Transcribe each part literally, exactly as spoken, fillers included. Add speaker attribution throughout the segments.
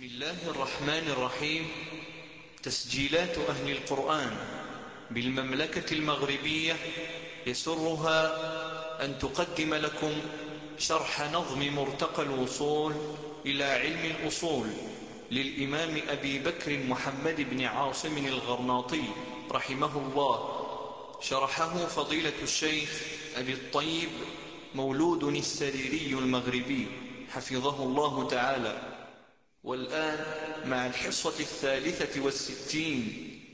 Speaker 1: بسم الله الرحمن الرحيم. تسجيلات أهل القرآن بالمملكة المغربية يسرها أن تقدم لكم شرح نظم مرتقى الوصول إلى علم الأصول للإمام أبي بكر محمد بن عاصم الغرناطي رحمه الله، شرحه فضيلة الشيخ أبي الطيب مولود السريري المغربي حفظه الله تعالى. والآن مع الحصة الثالثة والستين.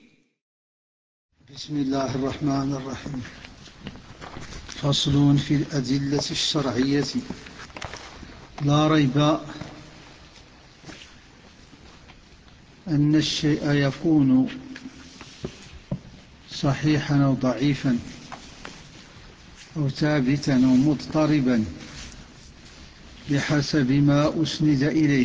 Speaker 2: بسم الله الرحمن الرحيم. فصل في الأدلة الشرعية. لا ريب أن الشيء يكون صحيحا أو ضعيفا أو ثابتا أو مضطربا بحسب ما أسند إليه،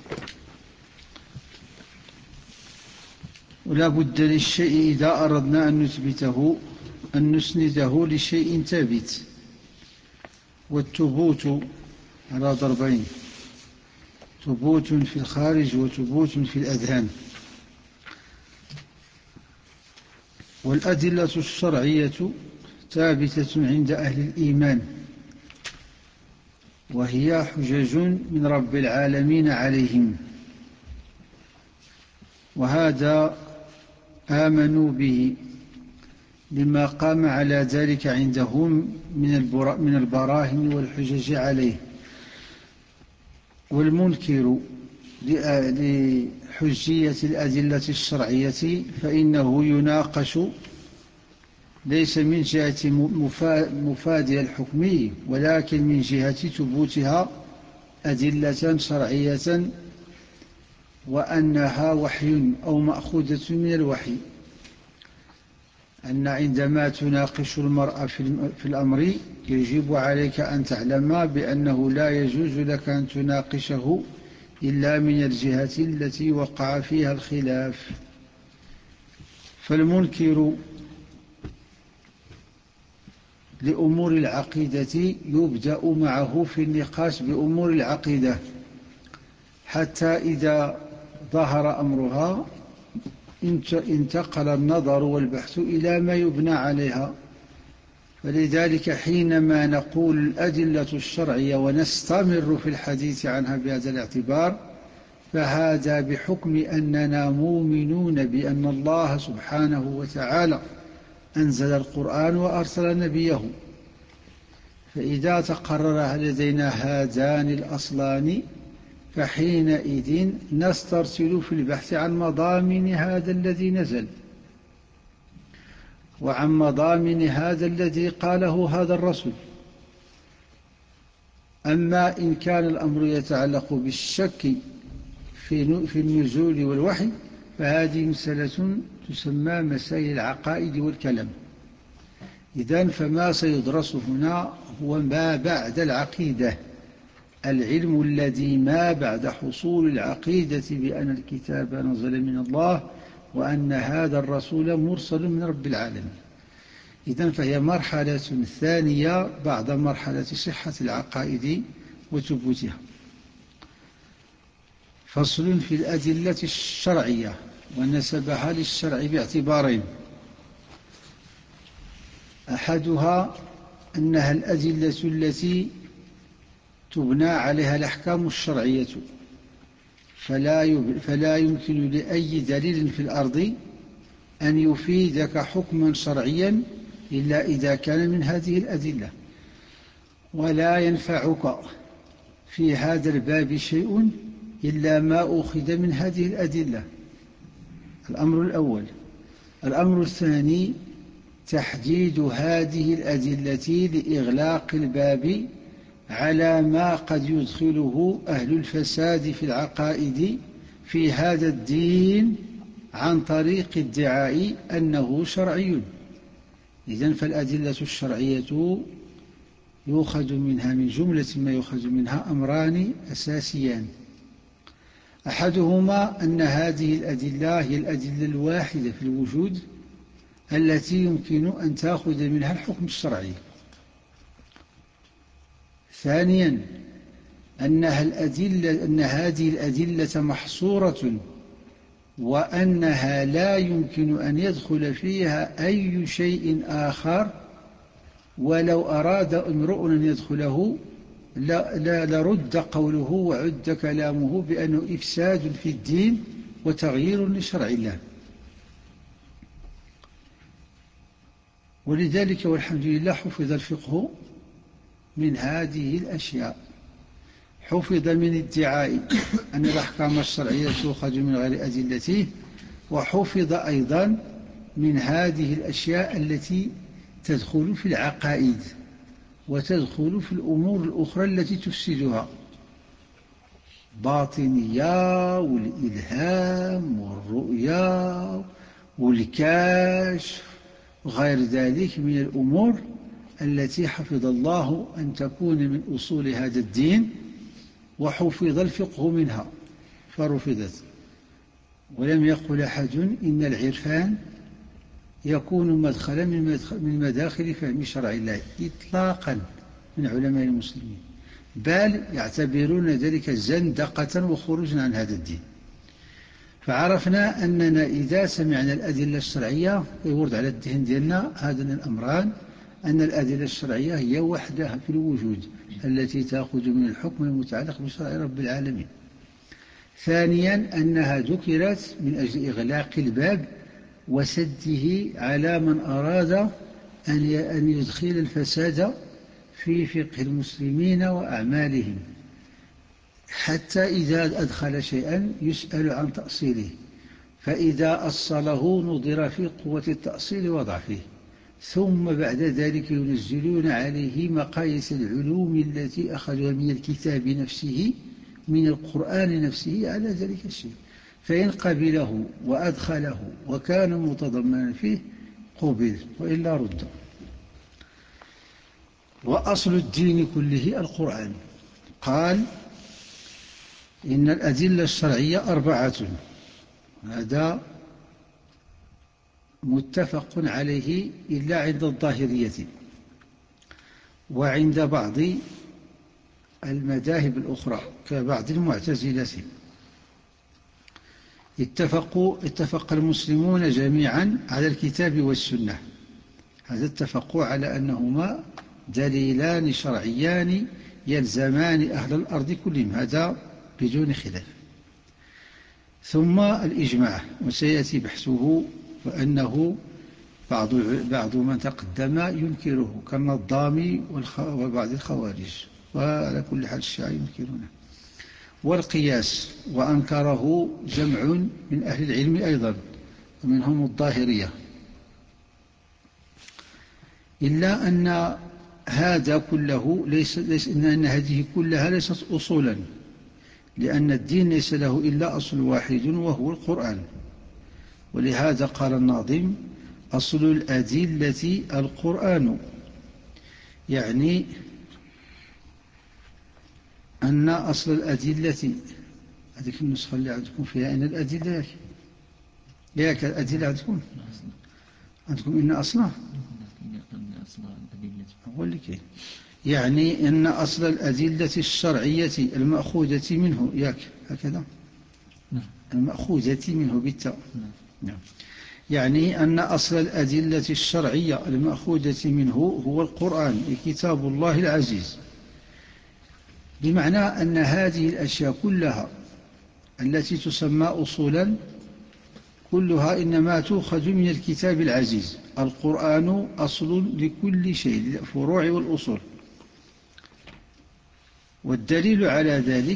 Speaker 2: ولا بد للشيء إذا أردنا أن نثبته أن نسنده لشيء ثابت. والثبوت على ضربين: ثبوت في الخارج وثبوت في الأذهان. والأدلة الشرعية ثابتة عند أهل الإيمان، وهي حجج من رب العالمين عليهم، وهذا آمنوا به لما قام على ذلك عندهم من البراهين والحجج عليه. والمنكر لحجية الأدلة الشرعية فإنه يناقش ليس من جهة مفادها الحكمي، ولكن من جهة ثبوتها أدلة شرعية، وأنها وحي أو مأخوذة من الوحي. أن عندما تناقش المرأة في الأمر يجب عليك أن تعلم بأنه لا يجوز لك أن تناقشه إلا من الجهة التي وقع فيها الخلاف. فالمنكر لأمور العقيدة يبدأ معه في النقاش بأمور العقيدة، حتى إذا ظهر أمرها انتقل النظر والبحث إلى ما يبنى عليها. فلذلك حينما نقول الأدلة الشرعية ونستمر في الحديث عنها بهذا الاعتبار، فهذا بحكم أننا مؤمنون بأن الله سبحانه وتعالى أنزل القرآن وأرسل نبيه. فإذا تقرر لدينا هذان الأصلان فحينئذ نسترسل في البحث عن مضامن هذا الذي نزل، وعن مضامن هذا الذي قاله هذا الرسول. أما إن كان الأمر يتعلق بالشك في النزول والوحي فهذه مسألة تسمى مسائل العقائد والكلام. إذن فما سيدرس هنا هو ما بعد العقيدة، العلم الذي ما بعد حصول العقيدة بأن الكتاب نزل من الله وأن هذا الرسول مرسل من رب العالمين. إذن فهي مرحلة ثانية بعد مرحلة صحة العقائد وثبوتها. فصل في الأدلة الشرعية، ونسبها للشرع باعتبارين: أحدها أنها الأدلة التي تبنى عليها الأحكام الشرعية، فلا فلا يمكن لأي دليل في الأرض أن يفيدك حكما شرعيا إلا إذا كان من هذه الأدلة، ولا ينفعك في هذا الباب شيء إلا ما أخذ من هذه الأدلة. الأمر الأول. الأمر الثاني: تحديد هذه الأدلة لإغلاق الباب على ما قد يدخله أهل الفساد في العقائد في هذا الدين عن طريق ادعاء أنه شرعي. إذن فالأدلة الشرعية يؤخذ منها من جملة ما يؤخذ منها أمران أساسيان: أحدهما أن هذه الأدلة هي الأدلة الواحدة في الوجود التي يمكن أن تأخذ منها الحكم الشرعي. ثانيا أنها الأدلة أن هذه الأدلة محصورة، وأنها لا يمكن أن يدخل فيها أي شيء آخر، ولو أراد امرؤ أن يدخله لا لا لرد قوله وعد كلامه بأنه إفساد في الدين وتغيير لشرع الله. ولذلك والحمد لله حفظ الفقه من هذه الأشياء، حفظ من ادعاء أن الأحكام الشرعية تؤخذ من غير أدلته، وحفظ أيضا من هذه الأشياء التي تدخل في العقائد وتدخل في الأمور الأخرى التي تفسدها، باطنية والإلهام والرؤيا والكاشف وغير ذلك من الأمور التي حفظ الله أن تكون من أصول هذا الدين، وحفظ الفقه منها فرفضت. ولم يقل أحد إن العرفان يكون مدخلا من مداخل فهم شرع الله إطلاقا من علماء المسلمين، بل يعتبرون ذلك زندقة وخروجا عن هذا الدين. فعرفنا أننا إذا سمعنا الأدلة الشرعية يورد على الذهن ديالنا هذان الأمران، أن الأدلة الشرعية هي وحدها في الوجود التي تأخذ من الحكم المتعلق بشرع رب العالمين. ثانيا أنها ذكرت من أجل إغلاق الباب وسده على من أراد أن يدخل الفساد في فقه المسلمين وأعمالهم، حتى إذا أدخل شيئا يسأل عن تأصيله، فإذا أصله نظر في قوة التأصيل وضعفه، ثم بعد ذلك ينزلون عليه مقاييس العلوم التي أخذوها من الكتاب نفسه من القرآن نفسه على ذلك الشيء، فإن قبله وأدخله وكان متضمنا فيه قبل، وإلا رد. وأصل الدين كله القرآن. قال إن الأدلة الشرعية أربعة، هذا متفق عليه إلا عند الظاهرية، وعند بعض المذاهب الأخرى كبعض المعتزلة اتفقوا اتفق المسلمون جميعا على الكتاب والسنة، هذا اتفقوا على أنهما دليلان شرعيان يلزمان أهل الأرض كلهم، هذا بدون خلاف. ثم الإجماع، وسيأتي بحثه، وأنه بعض بعض من تقدم ينكره كالنظامي وبعض الخوارج، وعلى كل حال الشيعة ينكرونه. والقياس، وأنكره جمع من أهل العلم أيضا ومنهم الظاهرية، إلا أن هذا كله ليس, ليس إن هذه كلها ليست أصولا، لأن الدين ليس له إلا أصل واحد وهو القرآن. ولهذا قال الناظم أصل الأدلة القرآن، يعني أن أصل الأدلة، هذه النسخة اللي عندكم فيها أن الأدلة ياك الأدلة عندكم عندكم إن أصلها هو اللي كاين، يعني أن أصل الأدلة الشرعية المأخوذة منه ياك هكذا المأخوذة منه بالتاء، يعني أن أصل الأدلة الشرعية المأخوذة منه هو القرآن كتاب الله العزيز، بمعنى أن هذه الأشياء كلها التي تسمى أصولا كلها إنما تؤخذ من الكتاب العزيز. القرآن أصل لكل شيء، الفروع والأصول. والدليل على ذلك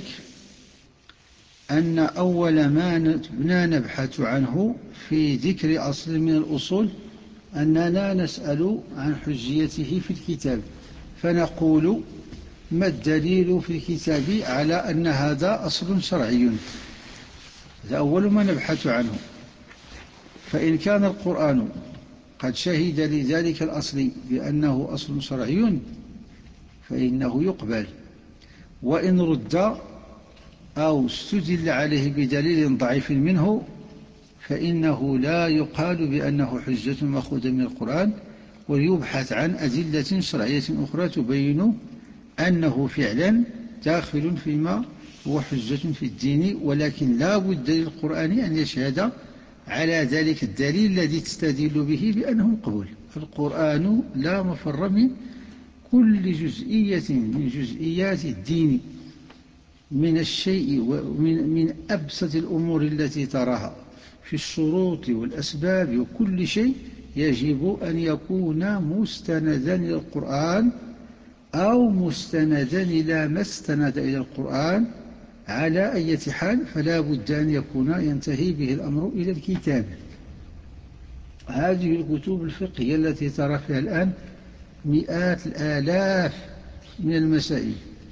Speaker 2: أن أول ما نبحث عنه في ذكر أصل من الأصول أننا نسأل عن حجيته في الكتاب، فنقول ما الدليل في الكتاب على أن هذا أصل شرعي؟ هذا أول ما نبحث عنه. فإن كان القرآن قد شهد لذلك الأصل بأنه أصل شرعي فإنه يقبل، وإن رد أو استدل عليه بدليل ضعيف منه فإنه لا يقال بأنه حجة مأخوذة من القرآن، ويبحث عن أدلة شرعية أخرى تبين أنه فعلا داخل فيما هو حجة في الدين، ولكن لا بد للقرآن أن يشهد على ذلك الدليل الذي تستدل به بأنه مقبول. القرآن لا مفر من كل جزئية من جزئيات الدين، من الشيء ومن من أبسط الأمور التي تراها في الشروط والأسباب وكل شيء يجب أن يكون مستندا إلى القرآن أو مستندا إلى ما استند إلى القرآن. على أي حال فلا بد أن يكون ينتهي به الأمر إلى الكتاب. هذه الكتب الفقهية التي ترى فيها الآن مئات الآلاف من المسائل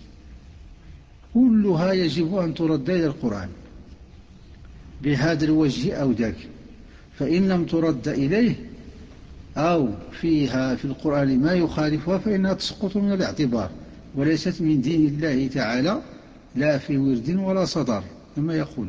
Speaker 2: كلها يجب أن ترد إلى القرآن بهذا الوجه أو ذاك، فإن لم ترد إليه أو فيها في القرآن ما يخالفها فإنها تسقط من الاعتبار وليست من دين الله تعالى، لا في ورد ولا صدر كما يقول.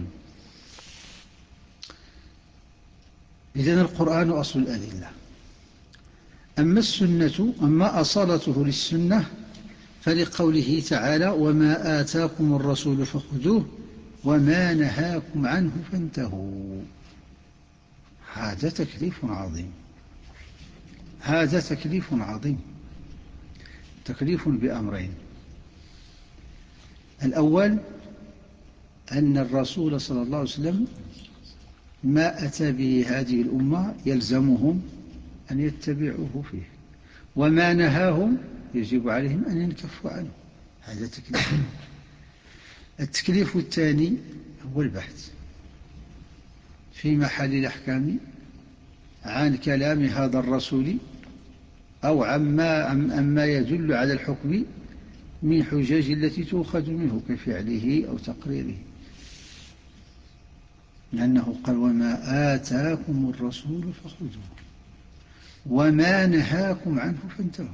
Speaker 2: إذن القرآن أصل الأدلة. أما السنة، أما أصالته للسنة فلقوله تعالى: وما آتاكم الرسول فخذوه وما نهاكم عنه فانتهوا. هذا تكليف عظيم، هذا تكليف عظيم، تكليف بأمرين. الأول أن الرسول صلى الله عليه وسلم ما أتى به هذه الأمة يلزمهم أن يتبعوه فيه، وما نهاهم يجب عليهم أن ينكفوا عنه. هذا تكليف. التكليف الثاني هو البحث في محل الأحكام عن كلام هذا الرسول أو عما, عما يدل على الحكم من حجج التي تؤخذ منه كفعله أو تقريره، لأنه قال: وما آتاكم الرسول فخذوه وما نهاكم عنه فانتهوا،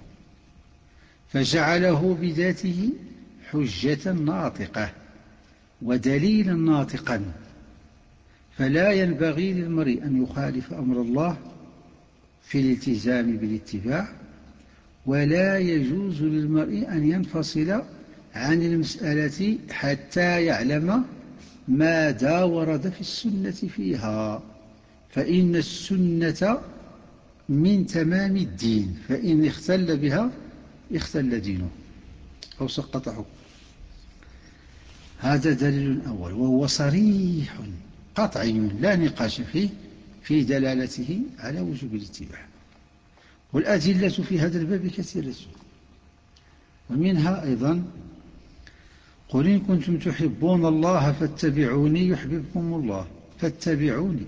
Speaker 2: فجعله بذاته حجة ناطقة ودليلا ناطقا. فلا ينبغي للمرء أن يخالف أمر الله في الالتزام بالاتباع، ولا يجوز للمرء أن ينفصل عن المسألة حتى يعلم ماذا ورد في السنة فيها، فإن السنة من تمام الدين، فإن اختل بها اختل دينه أو سقط حكمه. هذا دليل أول، وهو صريح قطعي لا نقاش فيه في دلالته على وجوب الاتباع. والأدلة في هذا الباب كثيرة، ومنها أيضا: قل إن كنتم تحبون الله فاتبعوني يحببكم الله. فاتبعوني،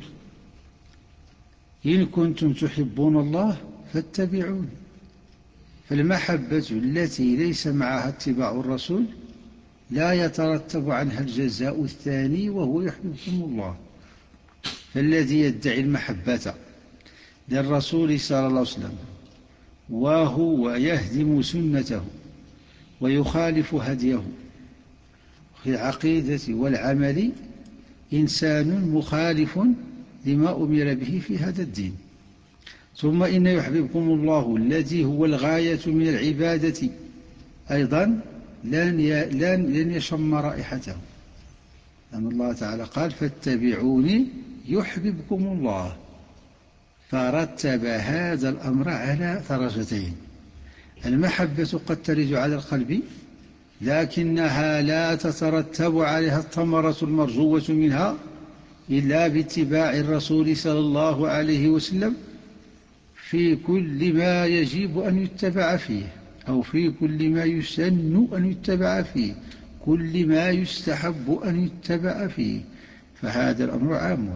Speaker 2: إن كنتم تحبون الله فاتبعوني. فالمحبة التي ليس معها اتباع الرسول لا يترتب عنها الجزاء الثاني وهو يحببكم الله. فالذي يدعي المحبة للرسول صلى الله عليه وسلم وهو يهدم سنته ويخالف هديه في العقيدة والعمل إنسان مخالف لما أمر به في هذا الدين. ثم إن يحببكم الله الذي هو الغاية من العبادة أيضا لن لن يشم رائحته، لأن الله تعالى قال: فاتبعوني يحببكم الله. فرتب هذا الأمر على درجتين: المحبة قد ترد على القلب لكنها لا تترتب عليها الثمرة المرجوة منها إلا باتباع الرسول صلى الله عليه وسلم في كل ما يجب أن يتبع فيه، أو في كل ما يسن أن يتبع فيه، كل ما يستحب أن يتبع فيه. فهذا الأمر عام.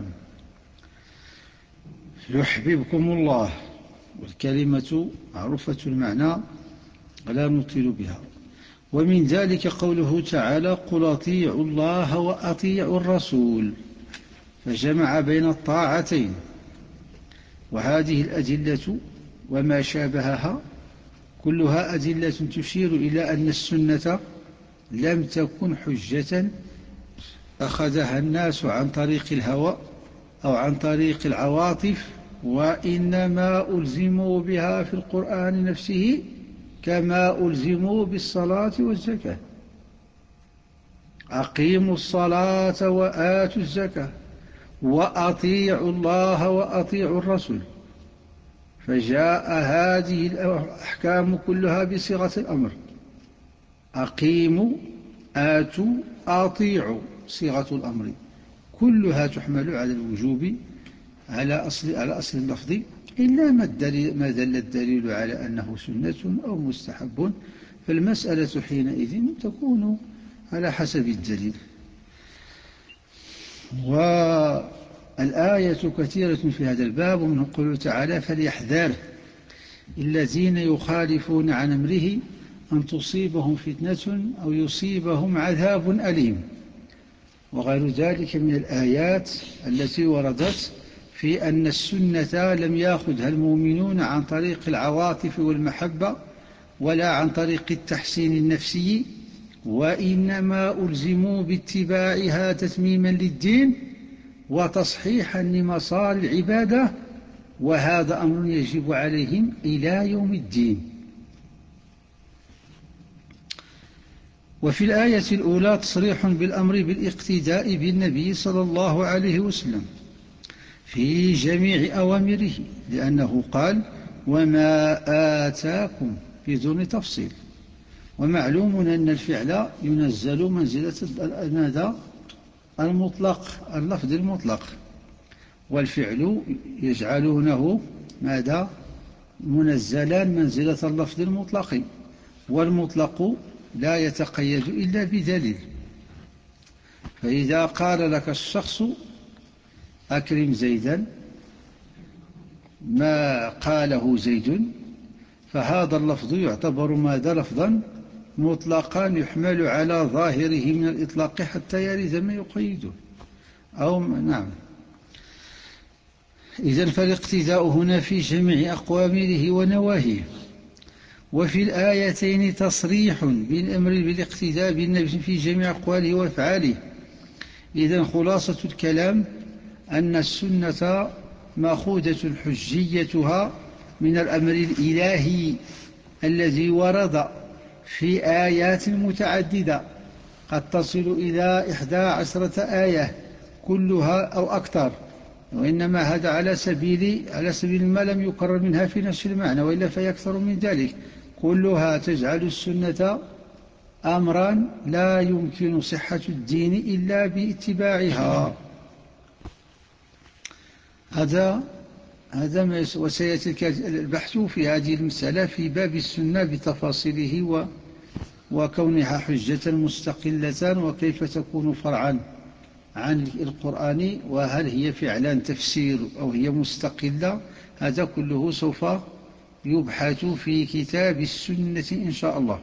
Speaker 2: يحببكم الله، والكلمة معروفة المعنى ولا نطيل بها. ومن ذلك قوله تعالى: قل أطيعوا الله وأطيعوا الرسول، فجمع بين الطاعتين. وهذه الأدلة وما شابهها كلها أدلة تشير إلى أن السنة لم تكن حجة أخذها الناس عن طريق الهوى أو عن طريق العواطف، وإنما ألزموا بها في القرآن نفسه كما ألزموا بالصلاة والزكاة. أقيموا الصلاة وآتوا الزكاة وأطيعوا الله وأطيعوا الرسول. فجاء هذه الأحكام كلها بصيغة الأمر: أقيموا، آتوا، أطيعوا، صيغة الأمر كلها تحمل على الوجوب على أصل على أصل اللفظ، إلا ما, الدليل ما دل الدليل على أنه سنة أو مستحب، فالمسألة حينئذ تكون على حسب الدليل. والآية كثيرة في هذا الباب، ومنه قوله تعالى: فليحذر الذين يخالفون عن أمره أن تصيبهم فتنة أو يصيبهم عذاب أليم، وغير ذلك من الآيات التي وردت في أن السنة لم يأخذها المؤمنون عن طريق العواطف والمحبة ولا عن طريق التحسين النفسي، وإنما ألزموا باتباعها تتميما للدين وتصحيحا لمسار العبادة، وهذا أمر يجب عليهم إلى يوم الدين. وفي الآية الأولى تصريح بالأمر بالاقتداء بالنبي صلى الله عليه وسلم في جميع أوامره، لأنه قال: وما آتاكم بدون تفصيل. ومعلوم أن الفعل ينزل منزلة ماذا؟ المطلق، اللفظ المطلق، والفعل يجعلونه ماذا؟ منزلا منزلة اللفظ المطلق، والمطلق لا يتقيد إلا بدليل. فإذا قال لك الشخص: أكرم زيدا، ما قاله زيد، فهذا اللفظ يعتبر ماذا؟ لفظا مطلقا يحمل على ظاهره من الإطلاق حتى يرد ما يقيده، أو نعم. إذن فالاقتداء هنا في جميع أقوامره ونواهيه. وفي الآيتين تصريح بالأمر بالاقتداء بالنبي في جميع أقواله وأفعاله. إذن خلاصة الكلام أن السنة مأخوذة حجيتها من الأمر الإلهي الذي ورد في آيات متعددة قد تصل إلى إحدى عشرة آية كلها أو أكثر، وإنما هذا على سبيل على سبيل ما لم يكرر منها في نفس المعنى، وإلا فيكثر من ذلك. كلها تجعل السنة أمرا لا يمكن صحة الدين إلا باتباعها. هذا هذا وسيأتي البحث في هذه المسألة في باب السنة بتفاصيله و وكونها حجة مستقلة، وكيف تكون فرعا عن القرآن، وهل هي فعلا تفسير أو هي مستقلة. هذا كله سوف يبحث في كتاب السنة إن شاء الله.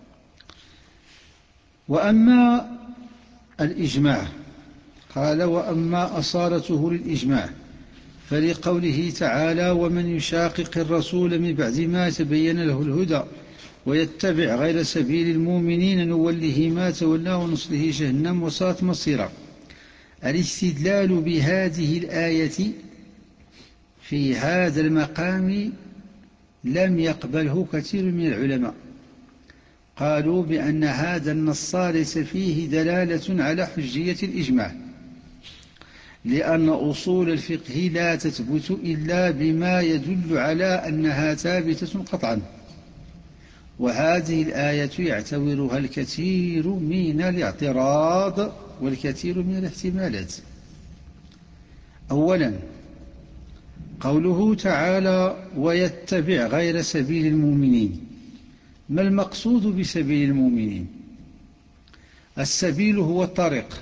Speaker 2: وأما الإجماع، قال: وأما أصالته للإجماع فلقوله تعالى: ومن يشاقق الرسول من بعد ما تبين له الهدى ويتبع غير سبيل المؤمنين نوله ما تولى ونصله جهنم وساءت مصيرا. الاستدلال بهذه الآية في هذا المقام لم يقبله كثير من العلماء، قالوا بأن هذا النص ليس فيه دلالة على حجية الإجماع، لأن أصول الفقه لا تثبت إلا بما يدل على أنها ثابتة قطعا، وهذه الآية يعتبرها الكثير من الاعتراض والكثير من الاحتمالات. أولا، قوله تعالى: ويتبع غير سبيل المؤمنين، ما المقصود بسبيل المؤمنين؟ السبيل هو الطريق،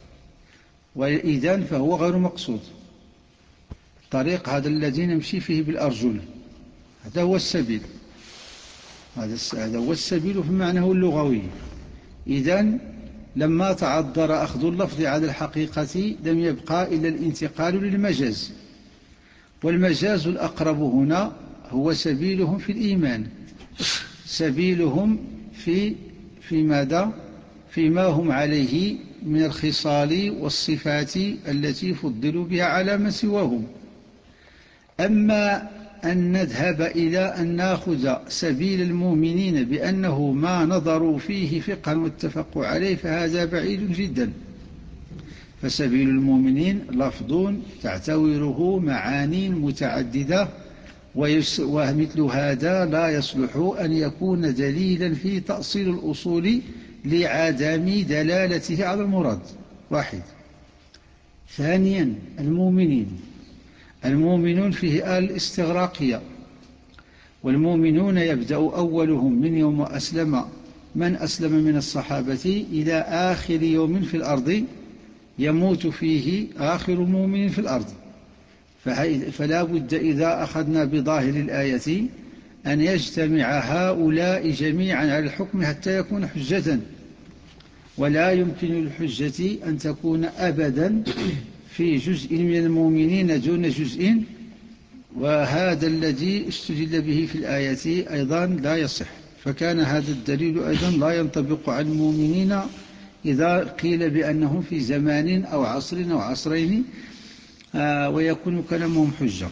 Speaker 2: وإذن فهو غير مقصود. الطريق هذا الذي نمشي فيه بالأرجل، هذا هو السبيل، هذا هو السبيل في معناه اللغوي. إذن لما تعذر أخذ اللفظ على الحقيقة لم يبقى إلا الانتقال للمجاز، والمجاز الأقرب هنا هو سبيلهم في الإيمان، سبيلهم في في ماذا؟ فيما هم عليه من الخصال والصفات التي فضلوا بها على ما سواهم. أما أن نذهب إلى أن نأخذ سبيل المؤمنين بأنه ما نظروا فيه فقها واتفقوا عليه فهذا بعيد جدا. فسبيل المؤمنين لفظ تعتبره معاني متعددة، ومثل هذا لا يصلح أن يكون دليلا في تأصيل الأصول لعدم دلالته على المراد. واحد. ثانيا المؤمنين، المؤمنون فيه آل الاستغراقية، والمؤمنون يبدأ أولهم من يوم أسلم من أسلم من الصحابة إلى آخر يوم في الأرض يموت فيه آخر مؤمن في الأرض. فلا بد إذا أخذنا بظاهر الآية أن يجتمع هؤلاء جميعا على الحكم حتى يكون حجة، ولا يمكن للحجة أن تكون أبدا في جزء من المؤمنين دون جزء، وهذا الذي استدل به في الآية أيضا لا يصح. فكان هذا الدليل أيضا لا ينطبق على المؤمنين إذا قيل بأنهم في زمان أو عصر أو عصرين آه ويكون كلامهم حجة.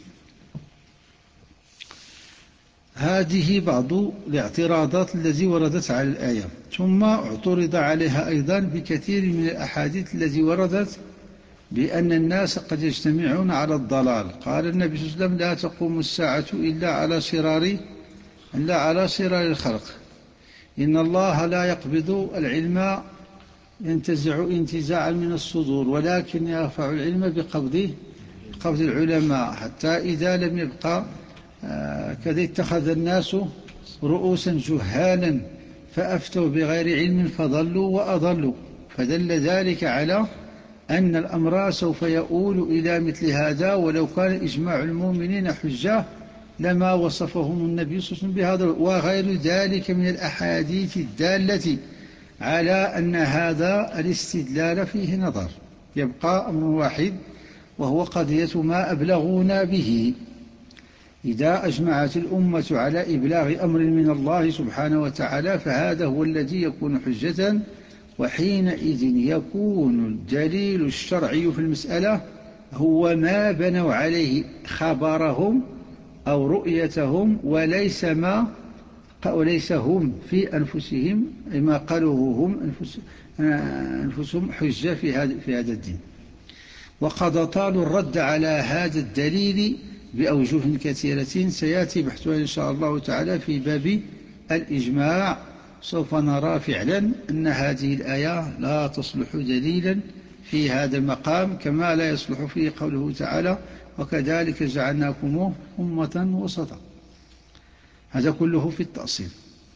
Speaker 2: هذه بعض الاعتراضات التي وردت على الآية. ثم اعترض عليها أيضا بكثير من الأحاديث التي وردت بأن الناس قد يجتمعون على الضلال. قال النبي صلى الله عليه وسلم: لا تقوم الساعة إلا على شرار إلا على شرار الخلق، إن الله لا يقبض العلم ينتزع انتزاعا من الصدور، ولكن يرفع العلم بقبض قبض العلماء، حتى إذا لم يبقى كذا اتخذ الناس رؤوسا جهالا فأفتوا بغير علم فضلوا وأضلوا. فدل ذلك على أن الأمر سوف يؤول إلى مثل هذا، ولو كان إجماع المؤمنين حجة لما وصفهم النبي صلى الله عليه وسلم بهذا، وغير ذلك من الأحاديث الدالة على أن هذا الاستدلال فيه نظر. يبقى أمر واحد وهو قضية ما أبلغونا به. إذا أجمعت الأمة على إبلاغ أمر من الله سبحانه وتعالى فهذا هو الذي يكون حجة، وحينئذ يكون الدليل الشرعي في المسألة هو ما بنوا عليه خبرهم أو رؤيتهم، وليس ما وليس هم في أنفسهم ما قالوه هم أنفسهم حجة في هذا في هذا الدين. وقد طال الرد على هذا الدليل بأوجه كثيرة سيأتي بحثها إن شاء الله تعالى في باب الإجماع. سوف نرى فعلا أن هذه الآية لا تصلح دليلا في هذا المقام، كما لا يصلح فيه قوله تعالى: وكذلك جعلناكم أمة وسطا. هذا كله في التأصيل.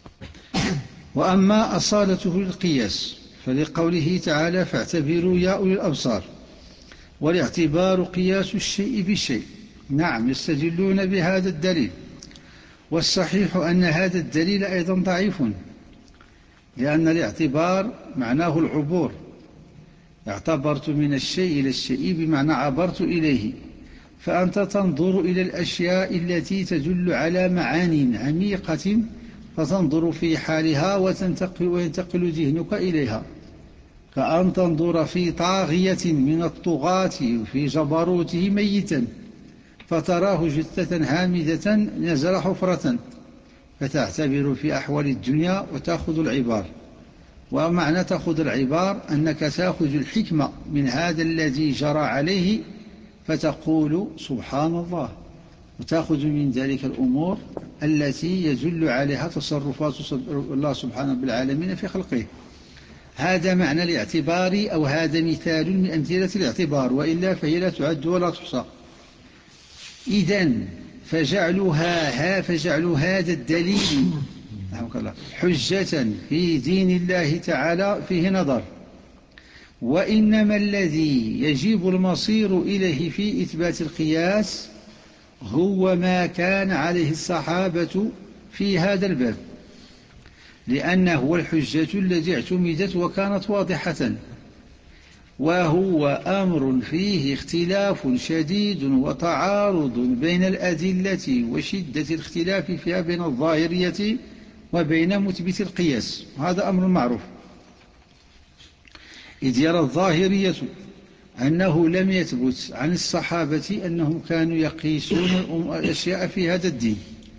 Speaker 2: وأما أصالته للقياس فلقوله تعالى: فاعتبروا يا أولي الأبصار، والاعتبار قياس الشيء بالشيء. نعم، يستدلون بهذا الدليل، والصحيح أن هذا الدليل أيضا ضعيف، لأن الاعتبار معناه العبور. اعتبرت من الشيء إلى الشيء بمعنى عبرت إليه، فأنت تنظر إلى الأشياء التي تدل على معان عميقة فتنظر في حالها وتنتقل وينتقل ذهنك إليها، كأن تنظر في طاغية من الطغاة في جبروته ميتا فتراه جثة هامدة نزل حفرة، فتعتبر في أحوال الدنيا وتأخذ العبار. ومعنى تأخذ العبار أنك تأخذ الحكمة من هذا الذي جرى عليه فتقول سبحان الله، وتأخذ من ذلك الأمور التي يدل عليها تصرفات الله سبحانه بالعالمين في خلقه. هذا معنى الاعتبار، أو هذا مثال من أمثلة الاعتبار، وإلا فهي لا تعد ولا تحصى. إذن فجعلها فجعلوا هذا الدليل حجة في دين الله تعالى فيه نظر. وإنما الذي يجب المصير إليه في إثبات القياس هو ما كان عليه الصحابة في هذا الباب، لأنه هو الحجة التي اعتمدت وكانت واضحة، وهو أمر فيه اختلاف شديد وتعارض بين الأدلة وشدة الاختلاف فيها بين الظاهرية وبين مثبت القياس. هذا أمر معروف، إذ يرى الظاهرية أنه لم يثبت عن الصحابة أنهم كانوا يقيسون الأشياء في هذا الدين.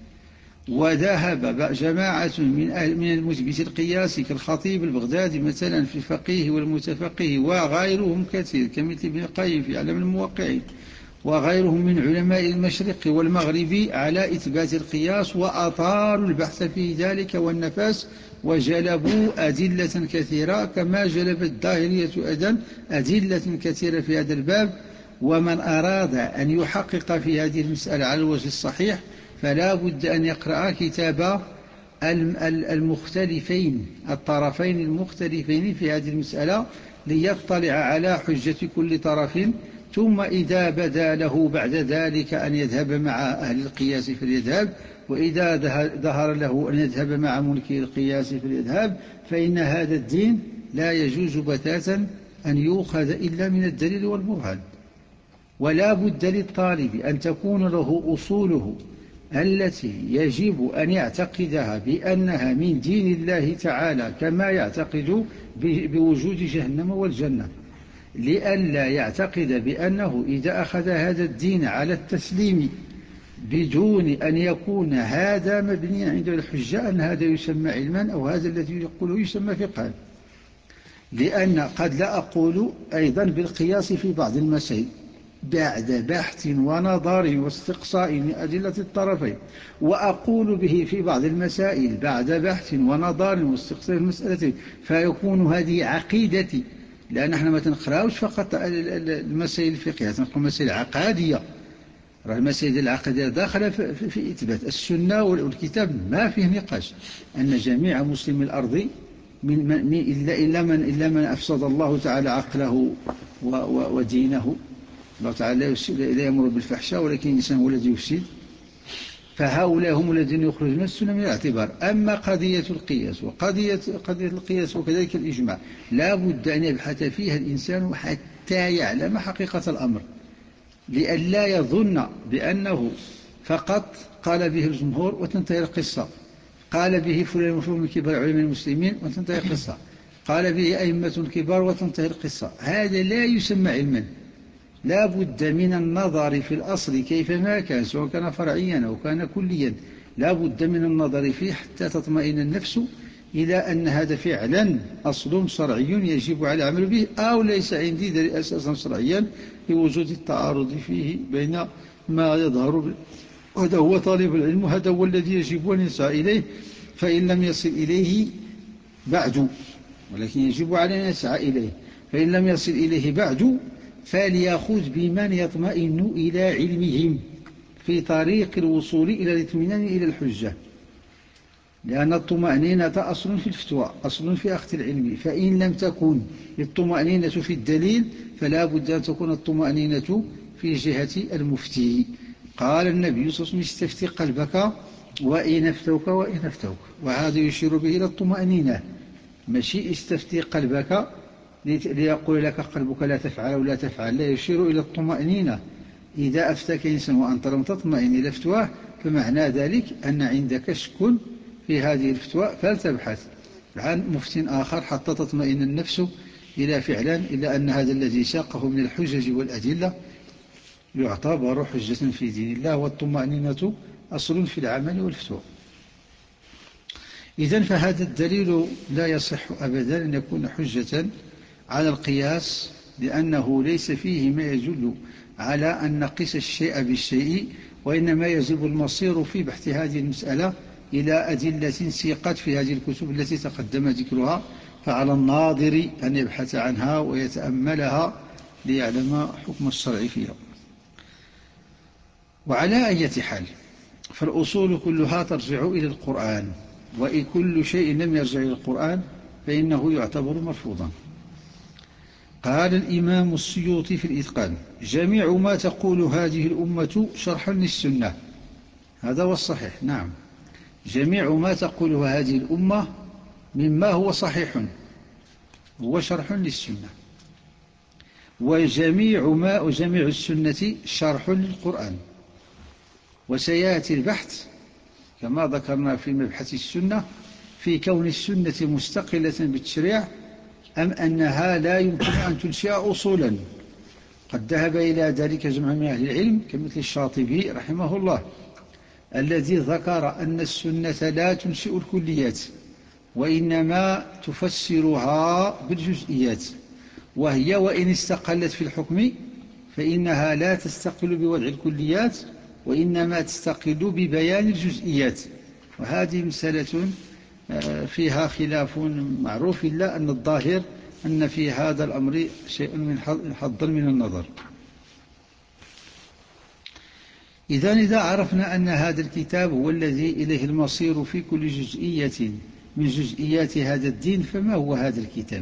Speaker 2: وذهب جماعة من من المثبت القياس كالخطيب البغدادي مثلا في الفقيه والمتفقه وغيرهم كثير كمثل ابن القيم في علم الموقعين وغيرهم من علماء المشرق والمغرب على إثبات القياس، وأطالوا البحث في ذلك والنفاس وجلبوا أدلة كثيرة كما جلبت الظاهرية أيضا أدلة كثيرة في هذا الباب. ومن أراد أن يحقق في هذه المسألة على الوجه الصحيح فلا بد أن يقرأ كتاب المختلفين الطرفين المختلفين في هذه المسألة ليطلع على حجة كل طرف، ثم إذا بدا له بعد ذلك أن يذهب مع أهل القياس فليذهب، وإذا ظهر له أن يذهب مع منكر القياس فليذهب، فإن هذا الدين لا يجوز بتاتا أن يؤخذ إلا من الدليل والبرهان. ولا بد للطالب أن تكون له أصوله التي يجب أن يعتقدها بأنها من دين الله تعالى كما يعتقد بوجود جهنم والجنة، لئلا يعتقد بأنه إذا أخذ هذا الدين على التسليم بدون أن يكون هذا مبني عند الحجة أن هذا يسمى علما أو هذا الذي يقوله يسمى فقها. لأن قد لا أقول أيضا بالقياس في بعض المسائل بعد بحث ونظر واستقصاء من أدلة الطرفين، وأقول به في بعض المسائل بعد بحث ونظر واستقصاء المسألتين، فيكون هذه عقيدتي، لأن احنا ما تنقراوش فقط المسائل الفقهية، تنقرأ مسائل عقادية. المسائل العقدية داخلة في, في إثبات السنة والكتاب ما فيه نقاش أن جميع مسلمي الأرض من من إلا, إلا, من إلا من أفسد الله تعالى عقله و و ودينه. الله تعالى لا يأمر بالفحشاء ولكن الإنسان هو الذي يفسد، فهؤلاء هم الذين يخرجون من السنة من الاعتبار. أما قضية القياس وقضية قضية القياس وكذلك الإجماع لا بد أن يبحث فيها الإنسان حتى يعلم حقيقة الأمر، لئلا يظن بأنه فقط قال به الجمهور وتنتهي القصة، قال به فلان وفلان من كبار علماء المسلمين وتنتهي القصة، قال به أئمة كبار وتنتهي القصة. هذا لا يسمى علما. لا بد من النظر في الأصل كيفما كان، سواء كان فرعيا أو كان كليا، لا بد من النظر فيه حتى تطمئن النفس إلى أن هذا فعلا أصل شرعي يجب على العمل به، أو ليس عندي دليل أساسا شرعيا لوجود التعارض فيه بين ما يظهر. هذا هو طالب العلم، هذا هو الذي يجب أن يسعى إليه، فإن لم يصل إليه بعد، ولكن يجب علينا أن يسعى إليه، فإن لم يصل إليه بعد فليأخذ بمن يطمئن إلى علمهم في طريق الوصول إلى الاطمئنان إلى الحجة، لأن الطمأنينة أصل في الفتوى، أصل في أخذ العلم. فإن لم تكن الطمأنينة في الدليل فلا بد أن تكون الطمأنينة في جهة المفتي. قال النبي صلى الله عليه وسلم استفتي قلبك وإن أفتوك وإن أفتوك، وهذا يشير به إلى الطمأنينة، ماشي استفتي قلبك ليقول لك قلبك لا تفعل ولا تفعل، لا، يشير إلى الطمأنينة. إذا أفتك إنسان وأنت لم تطمئن إلى فتواه فمعنى ذلك أن عندك شك في هذه الفتوى، فلتبحث عن مفتي آخر حتى تطمئن النفس إلى فعلا إلى أن هذا الذي ساقه من الحجج والأدلة يعتبر حجة في دين الله، والطمأنينة أصل في العمل والفتوى. إذن فهذا الدليل لا يصح أبدا أن يكون حجة على القياس، لأنه ليس فيه ما يدل على أن نقيس الشيء بالشيء، وإنما يجب المصير في بحث هذه المسألة إلى أدلة سيقت في هذه الكتب التي تقدم ذكرها، فعلى الناظر أن يبحث عنها ويتأملها ليعلم حكم الشرع فيها. وعلى أي حال فالأصول كلها ترجع إلى القرآن، وإن كل شيء لم يرجع إلى القرآن فإنه يعتبر مرفوضا. قال الإمام السيوطي في الإتقان: جميع ما تقول هذه الأمة شرح للسنة. هذا هو الصحيح، نعم، جميع ما تقوله هذه الأمة مما هو صحيح هو شرح للسنة، وجميع ما وجميع السنة شرح للقرآن. وسيأتي البحث كما ذكرنا في مبحث السنة في كون السنة مستقلة بالتشريع أم أنها لا يمكن أن تنشئ أصولا، قد ذهب إلى ذلك جمع من أهل العلم كمثل الشاطبي رحمه الله، الذي ذكر أن السنة لا تنشئ الكليات وإنما تفسرها بالجزئيات، وهي وإن استقلت في الحكم فإنها لا تستقل بوضع الكليات وإنما تستقل ببيان الجزئيات. وهذه مسألة فيها خلاف معروف، إلا أن الظاهر أن في هذا الأمر شيء من حظ من النظر. إذا إذا عرفنا أن هذا الكتاب هو الذي إليه المصير في كل جزئية من جزئيات هذا الدين، فما هو هذا الكتاب؟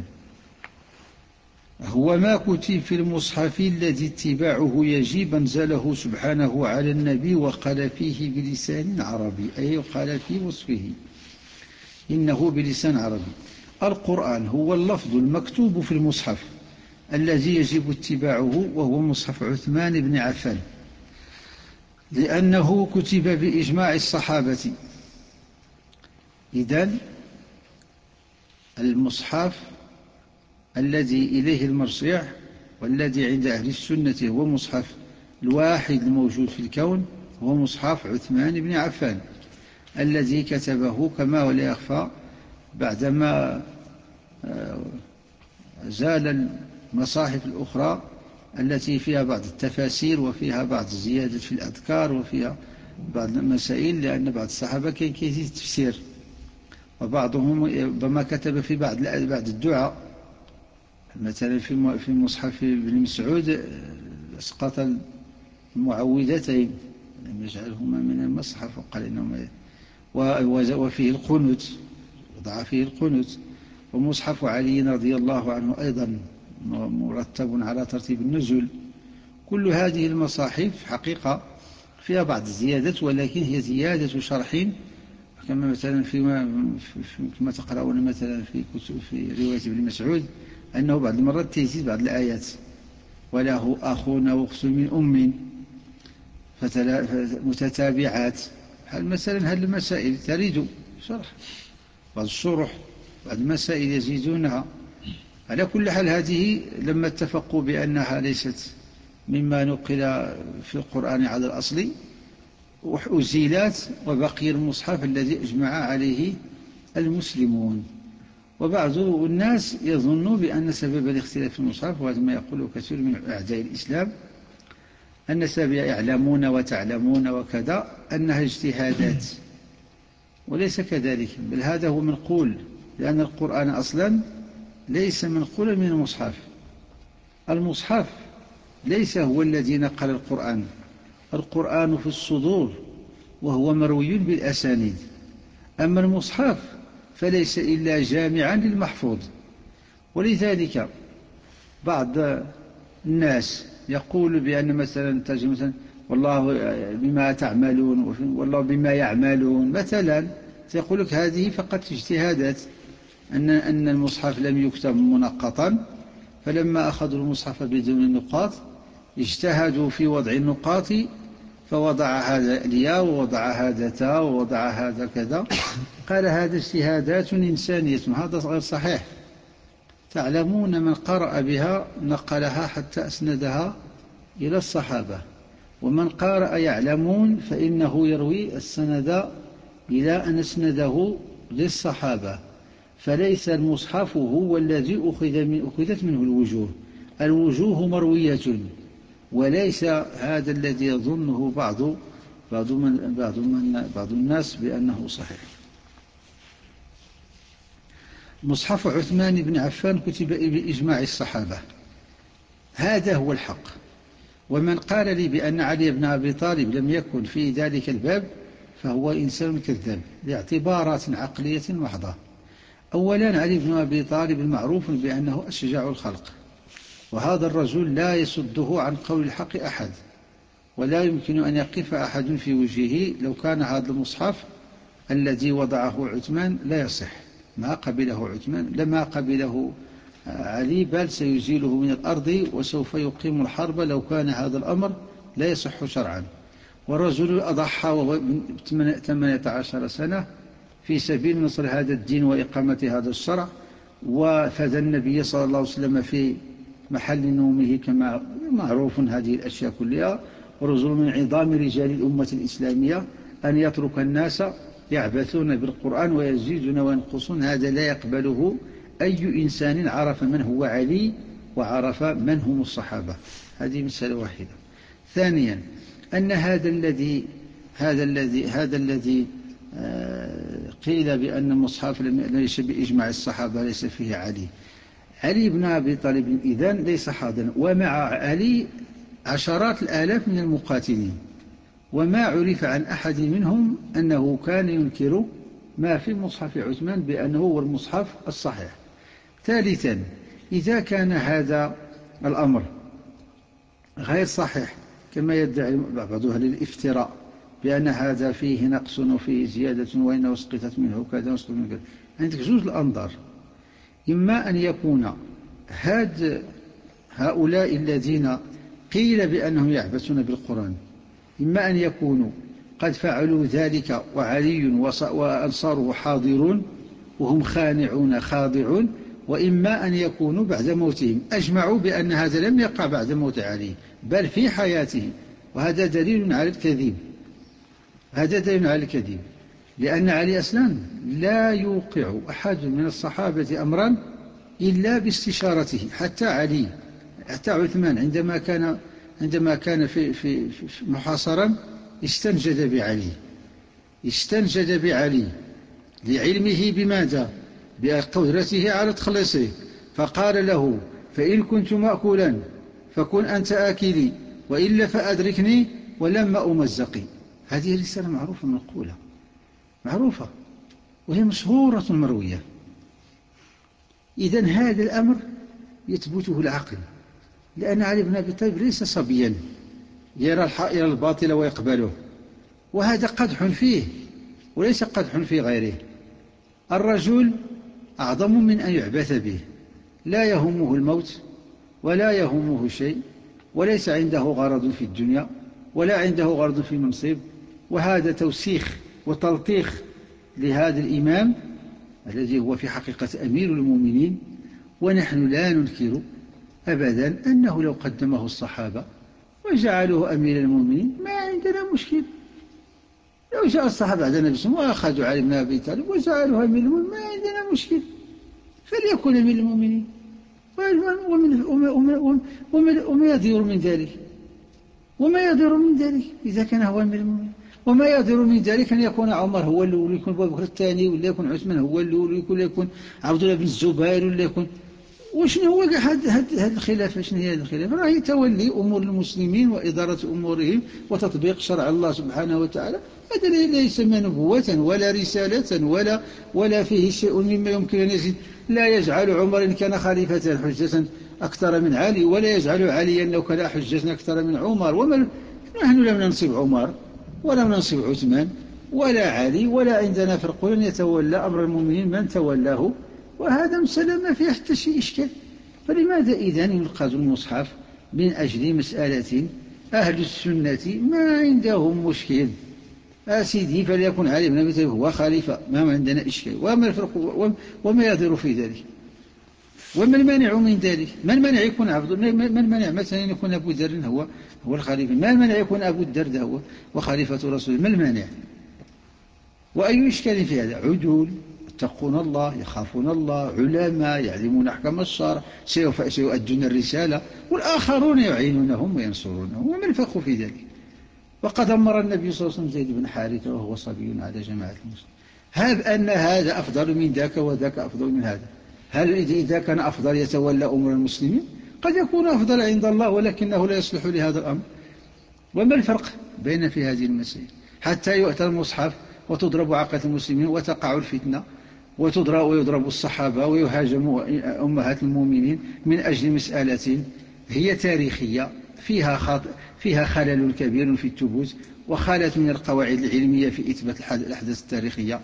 Speaker 2: هو ما كتب في المصحف الذي اتباعه يجب أنزله سبحانه على النبي وقال فيه بلسان عربي، أي قال في وصفه إنه بلسان عربي. القرآن هو اللفظ المكتوب في المصحف الذي يجب اتباعه، وهو مصحف عثمان بن عفان، لأنه كتب بإجماع الصحابة. إذن المصحف الذي إليه المرجع والذي عند أهل السنة هو مصحف الواحد الموجود في الكون، هو مصحف عثمان بن عفان الذي كتبه كما ولا يخفى بعدما زال المصاحف الأخرى التي فيها بعض التفاسير وفيها بعض الزيادة في الأذكار وفيها بعض المسائل، لأن بعض الصحابة كان كيزيد التفسير، وبعضهم ربما كتب في بعض بعض الدعاء. مثلا في مصحف ابن مسعود اسقط المعوذتين لم يجعلهما من المصحف وقال إنهما، وفيه القنوت وضع فيه القنوت. ومصحف علي رضي الله عنه أيضا مرتب على ترتيب النزول. كل هذه المصاحف حقيقة فيها بعض الزيادات، ولكن هي زيادة شرح، كما مثلا فيما كما تقرؤون مثلا في كتب في رواية ابن مسعود أنه بعض المرات تزيد بعض الآيات، وله أخونا وأخت من أم متتابعات. هل مثلا هل المسائل تريد شرح بعض الشروح، بعض المسائل يزيدونها. على كل حال هذه لما اتفقوا بأنها ليست مما نقل في القرآن على الأصل أزيلات، وبقي المصحف الذي أجمع عليه المسلمون. وبعض الناس يظن بأن سبب الاختلاف في المصحف، وهذا ما يقوله كثير من أعداء الإسلام، أن سبب يعلمون وتعلمون وكذا أنها اجتهادات، وليس كذلك، بل هذا هو منقول، لأن القرآن أصلا ليس منقولا من المصحف. المصحف ليس هو الذي نقل القرآن، القرآن في الصدور وهو مروي بالأسانيد، أما المصحف فليس إلا جامعا للمحفوظ. ولذلك بعض الناس يقول بأن مثلا مثلا والله بما تعملون والله بما يعملون مثلا، يقول لك هذه فقط اجتهادات، أن أن المصحف لم يكتب منقطا، فلما أخذوا المصحف بدون النقاط اجتهدوا في وضع النقاط، فوضع هذا الياء ووضع هذا تاء ووضع هذا كذا، قال هذا اجتهادات إنسانية، هذا غير صحيح. تعلمون من قرأ بها نقلها حتى أسندها إلى الصحابة، ومن قرأ يعلمون فإنه يروي السند إلى أن أسنده للصحابة. فليس المصحف هو الذي أخذ من أخذت منه الوجوه، الوجوه مروية، وليس هذا الذي يظنه بعض بعض من بعض من بعض الناس بأنه صحيح. مصحف عثمان بن عفان كتب بإجماع الصحابة، هذا هو الحق. ومن قال لي بأن علي بن أبي طالب لم يكن في ذلك الباب فهو إنسان كذاب لاعتبارات عقلية محضة. أولا، علي بن أبي طالب المعروف بأنه أشجع الخلق، وهذا الرجل لا يصده عن قول الحق أحد، ولا يمكن أن يقف أحد في وجهه. لو كان هذا المصحف الذي وضعه عثمان لا يصح، ما قبله عثمان لما قبله علي، بل سيزيله من الأرض وسوف يقيم الحرب لو كان هذا الأمر لا يصح شرعا. والرجل أضحى وهو ثمانية عشر سنة في سبيل نصر هذا الدين وإقامة هذا الشرع، وفدى النبي صلى الله عليه وسلم في محل نومه كما معروف هذه الأشياء كلها. ورجل من عظام رجال الأمة الإسلامية أن يترك الناس يعبثون بالقرآن ويزيدون وينقصون، هذا لا يقبله أي إنسان عرف من هو علي وعرف من هم الصحابة. هذه مسألة واحدة. ثانيا أن هذا الذي هذا الذي هذا الذي قيل بأن المصحف ليس بإجماع الصحابة ليس فيه علي. علي بن أبي طالب إذن ليس حاضرا، ومع علي عشرات الآلاف من المقاتلين، وما عرف عن أحد منهم أنه كان ينكر ما في مصحف عثمان بأنه هو المصحف الصحيح. ثالثا إذا كان هذا الأمر غير صحيح كما يدعي بعض أهل الافتراء بأن هذا فيه نقص وفيه زيادة وإنه سقطت منه كذا وسقط منه كذا، عندك جوز الأنظار: إما أن يكون هاد هؤلاء الذين قيل بأنهم يعبثون بالقرآن إما أن يكونوا قد فعلوا ذلك وعلي وأنصاره حاضرون وهم خانعون خاضعون، وإما أن يكونوا بعد موتهم أجمعوا بأن هذا لم يقع بعد موت علي بل في حياته، وهذا دليل على الكذب. هذا دليل على الكذب، لأن علي أصلا لا يوقع أحد من الصحابة أمرا إلا باستشارته. حتى علي حتى عثمان عندما كان عندما كان في في في محاصرا استنجد بعلي استنجد بعلي لعلمه بماذا؟ بقدرته على تخليصه، فقال له: فإن كنت مأكولا فكن أنت آكلي وإلا فأدركني ولما أمزقي. هذه رسالة معروفة منقولة معروفة وهي مشهورة مروية. إذن هذا الأمر يثبته العقل، لأن علي بن أبي طالب ليس صبيا يرى الباطل ويقبله، وهذا قدح فيه وليس قدح في غيره. الرجل أعظم من أن يعبث به، لا يهمه الموت ولا يهمه شيء، وليس عنده غرض في الدنيا ولا عنده غرض في المنصب، وهذا توسيخ وتلطيخ لهذا الإمام الذي هو في حقيقة أمير المؤمنين. ونحن لا ننكر أبدا أنه لو قدمه الصحابة وجعلوه أمير المؤمنين ما عندنا مشكل. لو جاء الصحابة بعد النبي صلى الله عليه وسلم وأخذوا علي بن أبي طالب وجعلوه أمير المؤمنين ما عندنا مشكل، فليكن أمير المؤمنين. وما يضير من ذلك وما يضير من ذلك إذا كان هو أمير المؤمنين. وما يضير من ذلك أن يكون عمر هو الأول ويكون أبو بكر الثاني، ولا يكون عثمان هو الأول ويكون يكون عبد الله بن الزبير، ولا يكون وشنو هو هذه الخلافة؟ شنو هي هذه الخلافة؟ راهي تولي أمور المسلمين وإدارة أمورهم وتطبيق شرع الله سبحانه وتعالى. هذا لا يسمى نبوة ولا رسالة ولا ولا فيه شيء مما يمكن أن يزيد. لا يجعل عمر إن كان خليفة حجة أكثر من علي، ولا يجعل عليا لو كان حجة أكثر من عمر. وما نحن لم ننصب عمر ولم ننصب عثمان ولا علي، ولا عندنا فرق لن يتولى أمر المؤمنين من تولاه، وهذا مسألة ما فيها حتى شيء إشكال. فلماذا إذن ينقذ المصحف من أجل مسألة أهل السنة ما عندهم مشكل؟ أسيدي فليكن علي بن أبي طالب هو خليفة، ما عندنا إشكال. وما الفرق وما يضر في ذلك؟ وما المانع من ذلك؟ ما المانع يكون عبد ما المانع مثلا يكون أبو ذر هو هو الخليفة؟ ما المانع يكون أبو الدرداء هو وخليفة رسول؟ ما المانع؟ وأي إشكال في هذا؟ عدول يتقون الله يخافون الله، علماء يعلمون أحكام الشرع، سيؤدون الرسالة، والآخرون يعينونهم وينصرونهم. وما الفرق في ذلك؟ وقد أمر النبي صلى الله عليه وسلم زيد بن حارثة وهو صبي على جماعة المسلمين. هل أن هذا أفضل من ذاك وذاك أفضل من هذا؟ هل إذا كان أفضل يتولى أمور المسلمين؟ قد يكون أفضل عند الله ولكنه لا يصلح لهذا الأمر. وما الفرق بين في هذه المسائل؟ حتى يؤتى المصحف وتضرب عقة المسلمين وتقع الفتنة وتضرب ويضرب الصحابة ويهاجم أمهات المؤمنين من أجل مسألة هي تاريخية فيها خط فيها خلل كبير في الثبوت وخالت من القواعد العلمية في إثبات الأحداث التاريخية،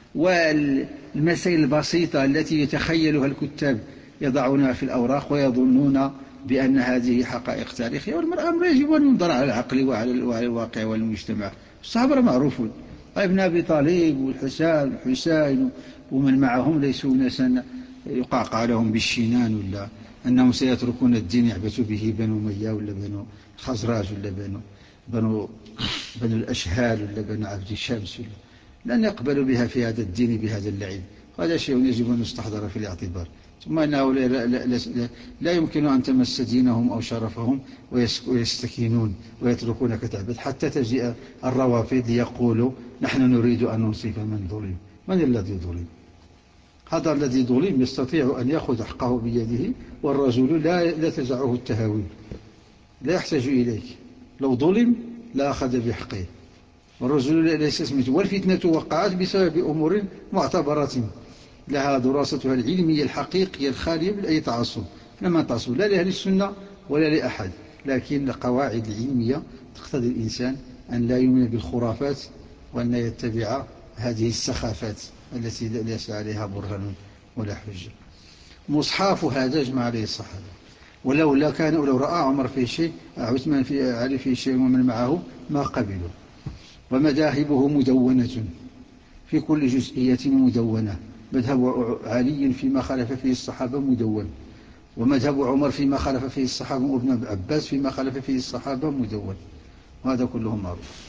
Speaker 2: والمسائل البسيطة التي يتخيلها الكتاب يضعونها في الأوراق ويظنون بأن هذه حقائق تاريخية. والأمر يجب أن ينظر على العقل وعلى الواقع والمجتمع. الصحابة معروفون، ابن أبي طالب والحسين والحسين ومن معهم ليسوا ناسا يقعقع لهم بالشنان، ولا أنهم سيتركون الدين يعبث به بنو أمية ولا بنو خزراج ولا بنو بنو, بنو الأشهال ولا بنو عبد الشمس، ولا لن يقبلوا بها في هذا الدين بهذا اللعب. هذا شيء يجب أن يستحضر في الاعتبار. ثم أنه لا, لا, لا, لا, لا يمكن أن تمس دينهم أو شرفهم ويستكينون ويتركونك تعبث حتى تجيء الروافد ليقولوا نحن نريد أن ننصف من ظلم. من الذي ظلم؟ هذا الذي ظلم يستطيع أن يأخذ حقه بيده، والرجل لا, لا تزعه التهاوي، لا يحتاج إليك. لو ظلم لا أخذ بحقه، والرجل ليس اسمه. والفتنة وقعت بسبب أمور معتبرة لها دراستها العلمية الحقيقية الخالية من أي تعصب. لما تعصب لا لأهل السنة ولا لأحد، لكن القواعد العلمية تقتضي الإنسان أن لا يؤمن بالخرافات، وأن يتبع هذه السخافات التي ليس عليها برهان ولا حجة. مصحف هذا جمع عليه الصحابة، ولو كان لو رأى عمر فيه شيء، عثمان في علي فيه شيء ومن معه ما قبلوا. ومذاهبه مدونة في كل جزئية مدونة. مذهب علي فيما خالف فيه الصحابة مدون، ومذهب عمر فيما خالف فيه الصحابة، وابن عباس فيما خالف فيه الصحابة مدون، وهذا كله معروف.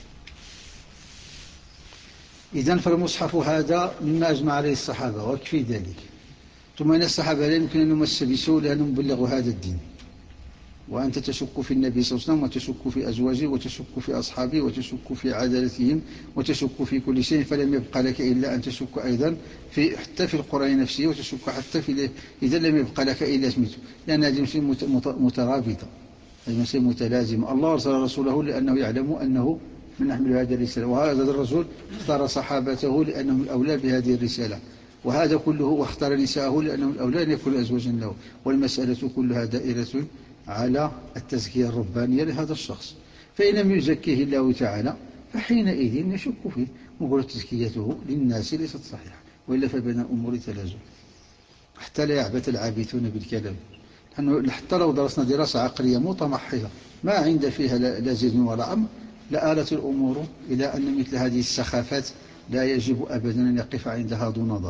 Speaker 2: إذن فالمصحف هذا مما أجمع عليه الصحابة ويكفي ذلك. ثم أن الصحابة لا يمكن أن يمسبسوا لأنهم بلغوا هذا الدين. وأنت تشك في النبي صلى الله عليه وسلم، وتشك في أزواجه، وتشك في أصحابه، وتشك في عدالتهم، وتشك في كل شيء، فلم يبقى لك إلا أن تشك أيضا في حتى في القرآن نفسه، وتشك حتى في إذا لم يبقى لك إلا اسمته، لأن هذه المسائل مترابطة، هذه المسائل متلازمة. الله أرسل رسوله لأنه يعلم أنه من يحمل هذه الرسالة، وهذا الرسول اختار صحابته لأنهم الأولى بهذه الرسالة، وهذا كله، واختار نساءه لأنهم الأولى أن يكونوا أزواجا له. والمسألة كلها دائرة على التزكية الربانية لهذا الشخص. فإن لم يزكيه الله تعالى فحينئذ نشك فيه، نقول تزكيته للناس ليست صحيحة، وإلا فبين الأمور تلازم، حتى لا يعبث العابثون بالكلام. لأنه حتى لو درسنا دراسة عقلية متمحضة ما عند فيها لا زيد ولا أمر، لآلت الأمور إلى أن مثل هذه السخافات لا يجب أبدا أن يقف عندها ذو نظر.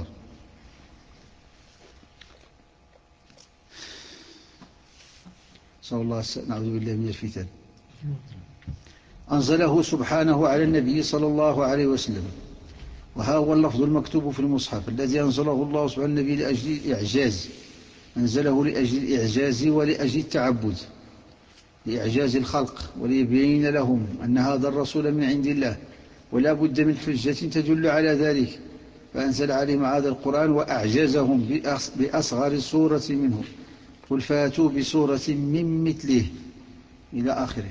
Speaker 2: صلى الله عليه وسلم. نعوذ بالله من الفتن. أنزله سبحانه على النبي صلى الله عليه وسلم، وها هو اللفظ المكتوب في المصحف الذي أنزله الله سبحانه النبي لأجل الإعجاز. أنزله لأجل الإعجاز ولأجل التعبد، لإعجاز الخلق، وليبين لهم أن هذا الرسول من عند الله، ولا بد من حجة تدل على ذلك. فأنزل عليهم هذا القرآن وأعجزهم بأصغر سورة منه، قل فاتوا بسورة من مثله إلى آخره.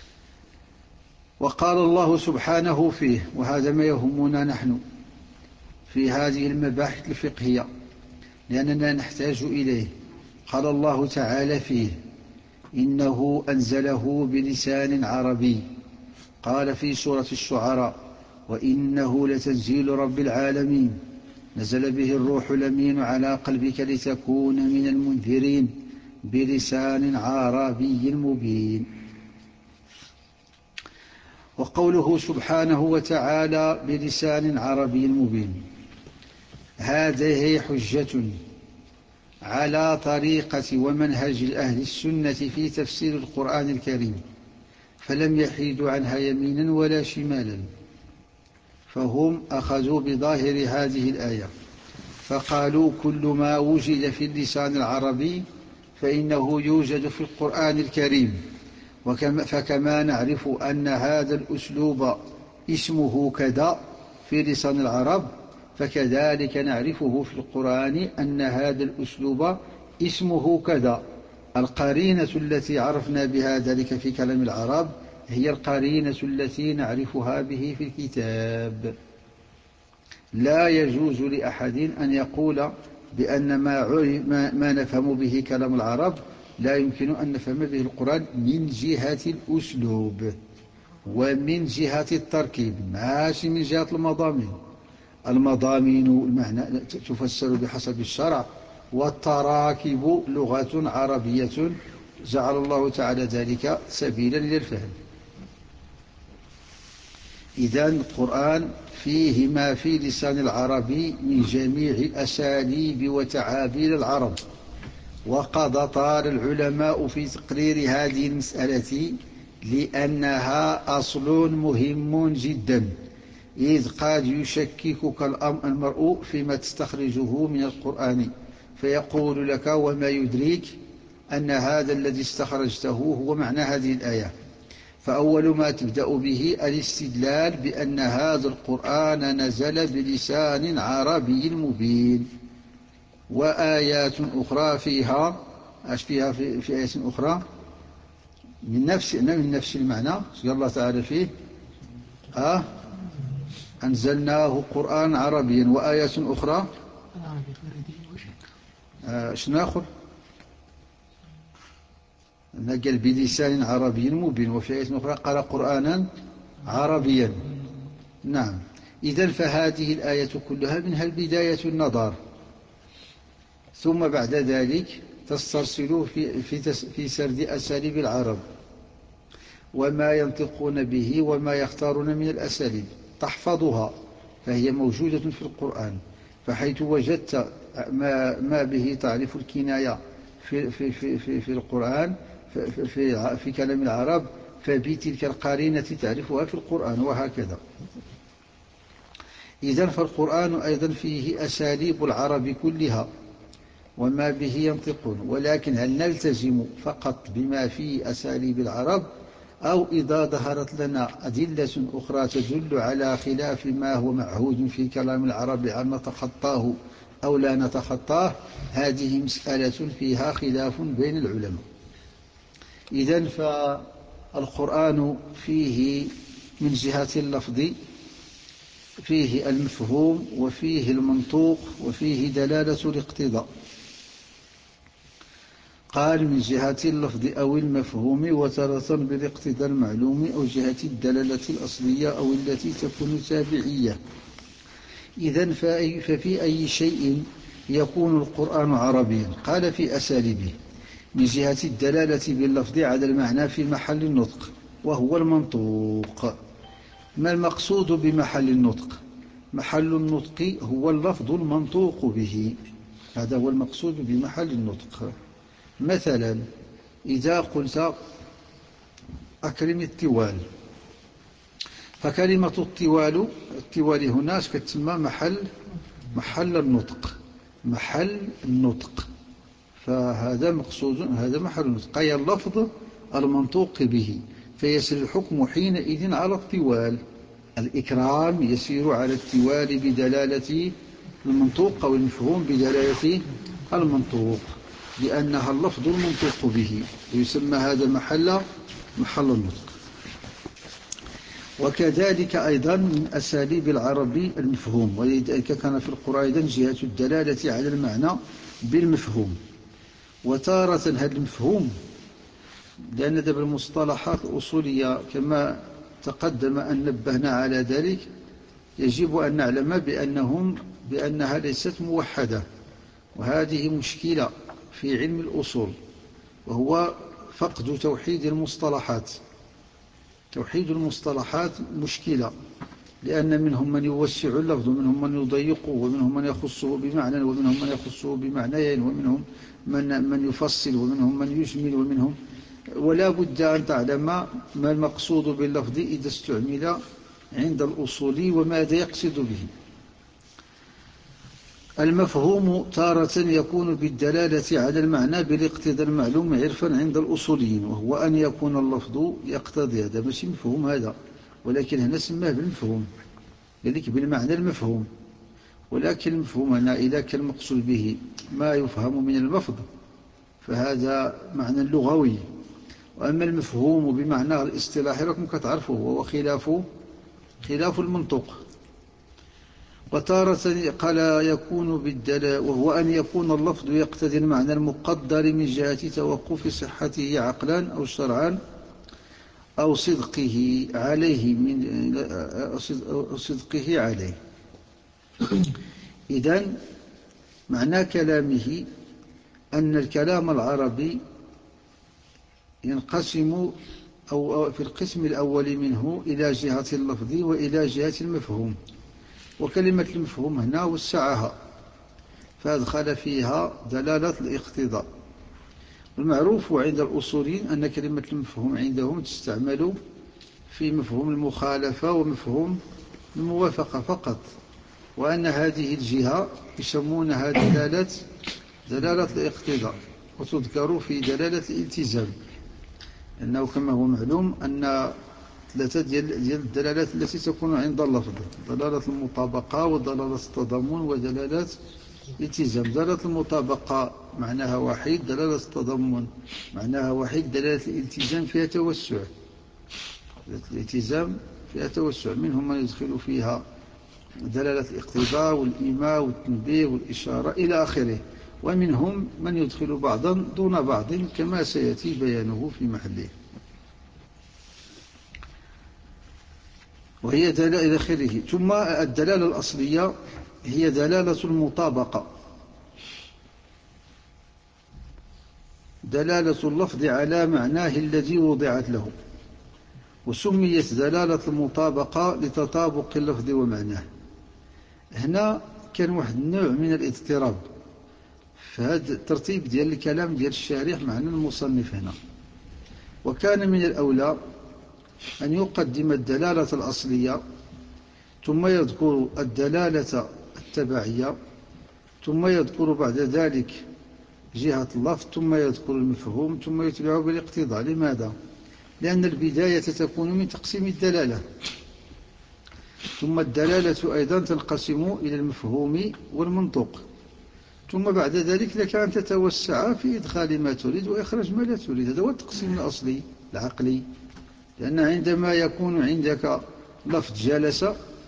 Speaker 2: وقال الله سبحانه فيه، وهذا ما يهمنا نحن في هذه المباحث الفقهية لأننا نحتاج إليه. قال الله تعالى فيه إنه أنزله بلسان عربي. قال في سورة الشعراء وإنه لتنزيل رب العالمين نزل به الروح الأمين على قلبك لتكون من المنذرين بلسان عربي مبين. وقوله سبحانه وتعالى بلسان عربي مبين، هذه حجة على طريقة ومنهج أهل السنة في تفسير القرآن الكريم، فلم يحيدوا عنها يمينا ولا شمالا. فهم أخذوا بظاهر هذه الآية فقالوا كل ما وجد في اللسان العربي فإنه يوجد في القرآن الكريم. فكما نعرف أن هذا الأسلوب اسمه كذا في لسان العرب، فكذلك نعرفه في القرآن أن هذا الأسلوب اسمه كذا. القرينة التي عرفنا بها ذلك في كلام العرب هي القرينة التي نعرفها به في الكتاب. لا يجوز لأحد أن يقول بأن ما, ما نفهم به كلام العرب لا يمكن أن نفهم به القرآن من جهة الأسلوب ومن جهة التركيب، ماشي من جهة المضامين. المضامين المعنى تفسر بحسب الشرع، والتراكب لغة عربية جعل الله تعالى ذلك سبيلا للفهم. إذن القرآن فيه ما في لسان العربي من جميع الأساليب وتعابير العرب. وقد طال العلماء في تقرير هذه المسألة لأنها أصل مهم جدا، إذ قد يشككك المرء فيما تستخرجه من القرآن فيقول لك وما يدريك أن هذا الذي استخرجته هو معنى هذه الآية. فأول ما تبدأ به الاستدلال بأن هذا القرآن نزل بلسان عربي مبين. وآيات أخرى فيها أش فيها في, في آية أخرى من نفس من نفس المعنى. قال الله تعالى فيه آه أنزلناه قرآن عربيا. وآيات أخرى آه شنو آخر قال بلسان عربي مبين. وفي آية أخرى قال قرآنا عربيا. نعم. إذن فهذه الآية كلها منها البداية النظر، ثم بعد ذلك تسترسل في, في, في سرد أساليب العرب وما ينطقون به وما يختارون من الأساليب تحفظها، فهي موجودة في القرآن. فحيث وجدت ما, ما به تعرف الكناية في, في, في, في, في القرآن في, في, في كلام العرب، فبتلك القرينة تعرفها في القرآن، وهكذا. إذن فالقرآن أيضا فيه أساليب العرب كلها وما به ينطقون. ولكن هل نلتزم فقط بما فيه أساليب العرب، أو إذا ظهرت لنا أدلة أخرى تدل على خلاف ما هو معهود في كلام العرب أن نتخطاه أو لا نتخطاه؟ هذه مسألة فيها خلاف بين العلماء. إذن فالقرآن فيه من جهة اللفظ فيه المفهوم وفيه المنطوق وفيه دلالة الاقتضاء. قال من جهة اللفظ أو المفهوم، وتارة بالاقتضاء المعلوم، أو جهة الدلالة الأصلية أو التي تكون تابعية. إذن ففي أي شيء يكون القرآن عربيا؟ قال في أساليبه: من جهة الدلالة باللفظ على المعنى في محل النطق، وهو المنطوق. ما المقصود بمحل النطق؟ محل النطق هو اللفظ المنطوق به، هذا هو المقصود بمحل النطق. مثلا إذا قلت أكرم الطوال، فكلمة الطوال الطوال هنا كتسمى محل محل النطق محل النطق فهذا مقصود، هذا محل النطق، أي اللفظ المنطوق به. فيسير الحكم حينئذ على الطوال. الإكرام يسير على الطوال بدلالة المنطوق أو المفهوم بدلالة المنطوق، لأنها اللفظ المنطوق به، ويسمى هذا المحل محل النطق. وكذلك أيضا من أساليب العرب المفهوم، ولذلك كان في القرآن أيضا جهة الدلالة على المعنى بالمفهوم. وتارة هذا المفهوم، لأن دب المصطلحات الأصولية كما تقدم أن نبهنا على ذلك، يجب أن نعلم بأنهم بأنها ليست موحدة، وهذه مشكلة في علم الأصول، وهو فقد توحيد المصطلحات. توحيد المصطلحات مشكلة، لأن منهم من يوسع اللفظ ومنهم من يضيقه ومنهم من يخصه بمعنى ومنهم من يخصه بمعنيين ومنهم من, من يفصل ومنهم من يجمل ومنهم، ولا بد أن تعلم ما المقصود باللفظ إذا استعمل عند الأصولي وماذا يقصد به. المفهوم تارة يكون بالدلالة على المعنى بالاقتضاء المعلوم عرفا عند الأصوليين، وهو أن يكون اللفظ يقتضي، هذا ماشي مفهوم هذا، ولكن هنا سماه بالمفهوم، لذلك بالمعنى المفهوم. ولكن المفهوم هنا إذا كان المقصود به ما يفهم من اللفظ فهذا معنى لغوي، وأما المفهوم بمعنى الاصطلاحي لكم كتعرفوا وهو خلاف خلاف المنطق. وتارة قال يكون بالدلالة، وهو أن يكون اللفظ يقتضي المعنى المقدر من جهة توقف صحته عقلا أو شرعا أو صدقه عليه من أو صدقه عليه. إذن معنى كلامه أن الكلام العربي ينقسم أو في القسم الأول منه إلى جهة اللفظ وإلى جهة المفهوم. وكلمة المفهوم هنا وسعها فأدخل فيها دلالة الاقتضاء. المعروف عند الأصوليين أن كلمة المفهوم عندهم تستعمل في مفهوم المخالفة ومفهوم الموافقة فقط، وأن هذه الجهة يسمونها دلالة دلالة الاقتضاء، وتذكر في دلالة الالتزام، لأنه كما هو معلوم أن ثلاثة ديال الدلالات التي تكون عند اللفظ: دلالة المطابقة ودلالة التضمن ودلالة الالتزام. دلالة المطابقة معناها واحد، دلالة التضمن معناها واحد، دلالة الالتزام فيها توسع. دلالة الالتزام فيها توسع، منهم من يدخل فيها دلالة الاقتضاء والإيماء والتنبيه والإشارة إلى آخره، ومنهم من يدخل بعضا دون بعض كما سيأتي بيانه في محله. وهي دلالة إلى آخره. ثم الدلالة الأصلية هي دلالة المطابقة، دلالة اللفظ على معناه الذي وضعت له، وسميت دلالة المطابقة لتطابق اللفظ ومعناه. هنا كان واحد النوع من الاضطراب في هذا الترتيب ديال الكلام ديال الشارح مع المصنف هنا، وكان من الأولى أن يقدم الدلالة الأصلية ثم يذكر الدلالة التبعية ثم يذكر بعد ذلك جهة اللفظ ثم يذكر المفهوم ثم يتبع بالاقتضاء. لماذا؟ لأن البداية تكون من تقسيم الدلالة، ثم الدلالة أيضا تنقسم إلى المفهوم والمنطوق، ثم بعد ذلك لك أن تتوسع في إدخال ما تريد وإخراج ما لا تريد. هذا هو التقسيم الأصلي العقلي. لأن عندما يكون عندك لفظ جلس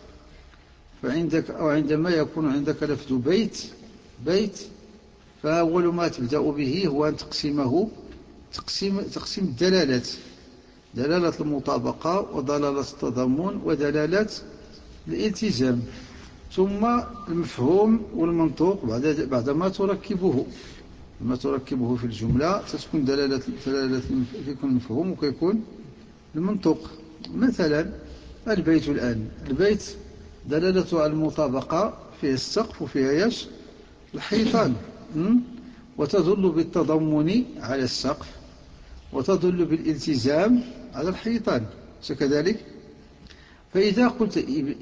Speaker 2: فعندك، أو عندما يكون عندك لفظ بيت بيت فأول ما تبدأ به هو أن تقسمه تقسيم, تقسيم الدلالات: دلالة المطابقة ودلالة التضمن ودلالة الالتزام، ثم المفهوم والمنطوق بعد بعدما تركبه لما تركبه في الجملة تكون دلالة دلالة يكون المفهوم ويكون المنطوق. مثلا البيت الآن، البيت دلالة المطابقة فيه السقف وفيها يش الحيطان، وتدل بالتضمن على السقف وتدل بالالتزام على الحيطان كذلك. فإذا قلت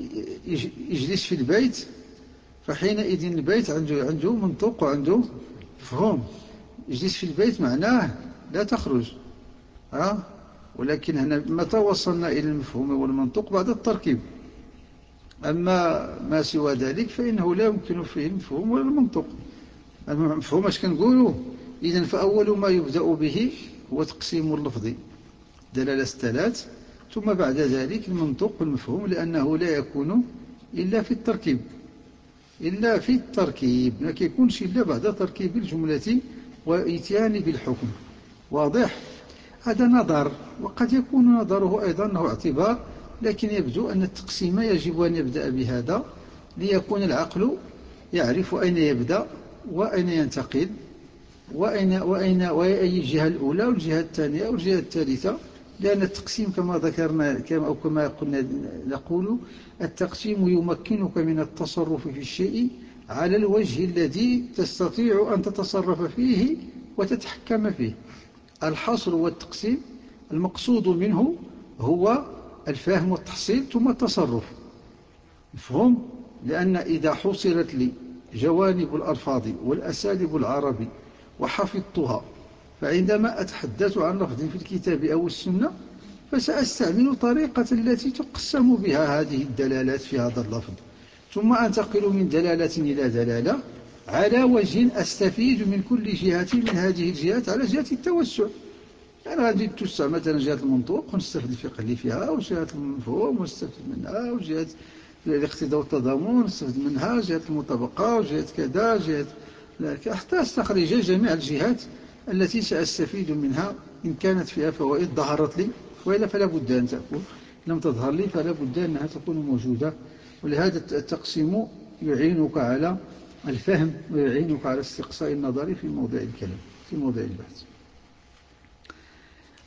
Speaker 2: اجلس في البيت فحينئذ البيت عنده عنده منطوق وعنده مفهوم. اجلس في البيت معناه لا تخرج، ها؟ ولكن هنا متى وصلنا إلى المفهوم والمنطوق؟ بعد التركيب. أما ما سوى ذلك فإنه لا يمكن فيه المفهوم ولا المنطوق. المفهوم اش كنقولوا؟ إذن فأول ما يبدأ به هو تقسيم اللفظ دلالة الثلاث، ثم بعد ذلك المنطوق والمفهوم، لأنه لا يكون إلا في التركيب إلا في التركيب ما كيكونش إلا بعد تركيب الجملة وإتيان بالحكم. واضح؟ هذا نظر، وقد يكون نظره أيضا أنه اعتبار، لكن يبدو أن التقسيم يجب أن يبدأ بهذا ليكون العقل يعرف أين يبدأ وأين ينتقل وأين وأين وأي الجهة الأولى والجهة الثانية والجهة الثالثة. لأن التقسيم كما ذكرنا كما أو كما قلنا نقول التقسيم يمكنك من التصرف في الشيء على الوجه الذي تستطيع أن تتصرف فيه وتتحكم فيه. الحصر والتقسيم المقصود منه هو الفهم والتحصيل ثم التصرف. مفهوم؟ لأن إذا حصلت لي جوانب الألفاظ والأساليب العربي وحفظتها، فعندما أتحدث عن لفظ في الكتاب أو السنة فسأستعمل طريقة التي تقسم بها هذه الدلالات في هذا اللفظ، ثم أنتقل من دلالة إلى دلالة على وجه أستفيد من كل جهة من هذه الجهات على جهة التوسع. يعني غادي توسع مثلا جهة المنطوق ونستفيد الفقه اللي فيها، وجهة المفهوم ونستفيد منها، وجهة الاقتضاء والتضامن نستفيد منها، جهة المطابقة وجهة كذا جهة حتى أستخرج جميع الجهات التي سأستفيد منها إن كانت فيها فوائد ظهرت لي، وإلا فلا بد أن تكون، لم تظهر لي فلا بد أنها تكون موجودة. ولهذا التقسيم يعينك على الفهم ويعينك على استقصاء النظر في موضع الكلام في موضع البحث.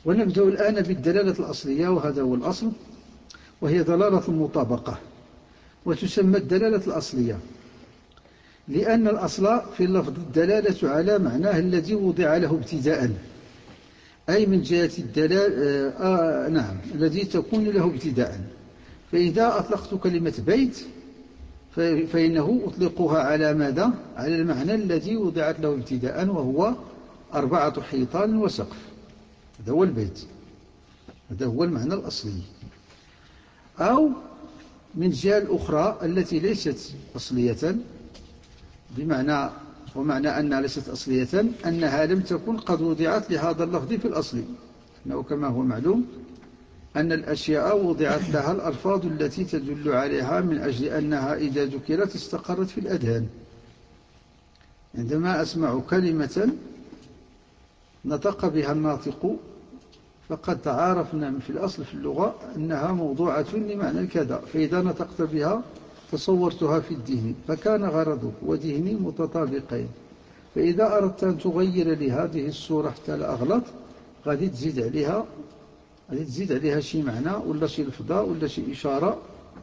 Speaker 2: ونبدأ الآن بالدلالة الأصلية، وهذا هو الأصل، وهي دلالة المطابقة، وتسمى الدلالة الأصلية لأن الأصل في اللفظ الدلالة على معناه الذي وضع له ابتداء، أي من جهة الدلالة آه نعم الذي تكون له ابتداء. فإذا أطلقت كلمة بيت فإنه أطلقها على ماذا؟ على المعنى الذي وضعت له ابتداء، وهو أربعة حيطان وسقف. هذا هو البيت، هذا هو المعنى الأصلي. أو من جهة الأخرى التي ليست أصلية، بمعنى ومعنى أنها ليست أصلية أنها لم تكن قد وضعت لهذا اللفظ في الأصل، أنه كما هو معلوم أن الأشياء وضعت لها الألفاظ التي تدل عليها من أجل أنها إذا ذكرت استقرت في الأذهان. عندما أسمع كلمة نطق بها الناطق فقد عرفنا في الأصل في اللغة أنها موضوعة لمعنى كذا، فإذا نطقت بها تصورتها في الذهن، فكان غرضك وذهني متطابقين. فإذا أردت أن تغير لهذه الصورة حتى لا أغلط غادي تزيد عليها غادي تزيد عليها شي معنى ولا شي لفظة ولا شي إشارة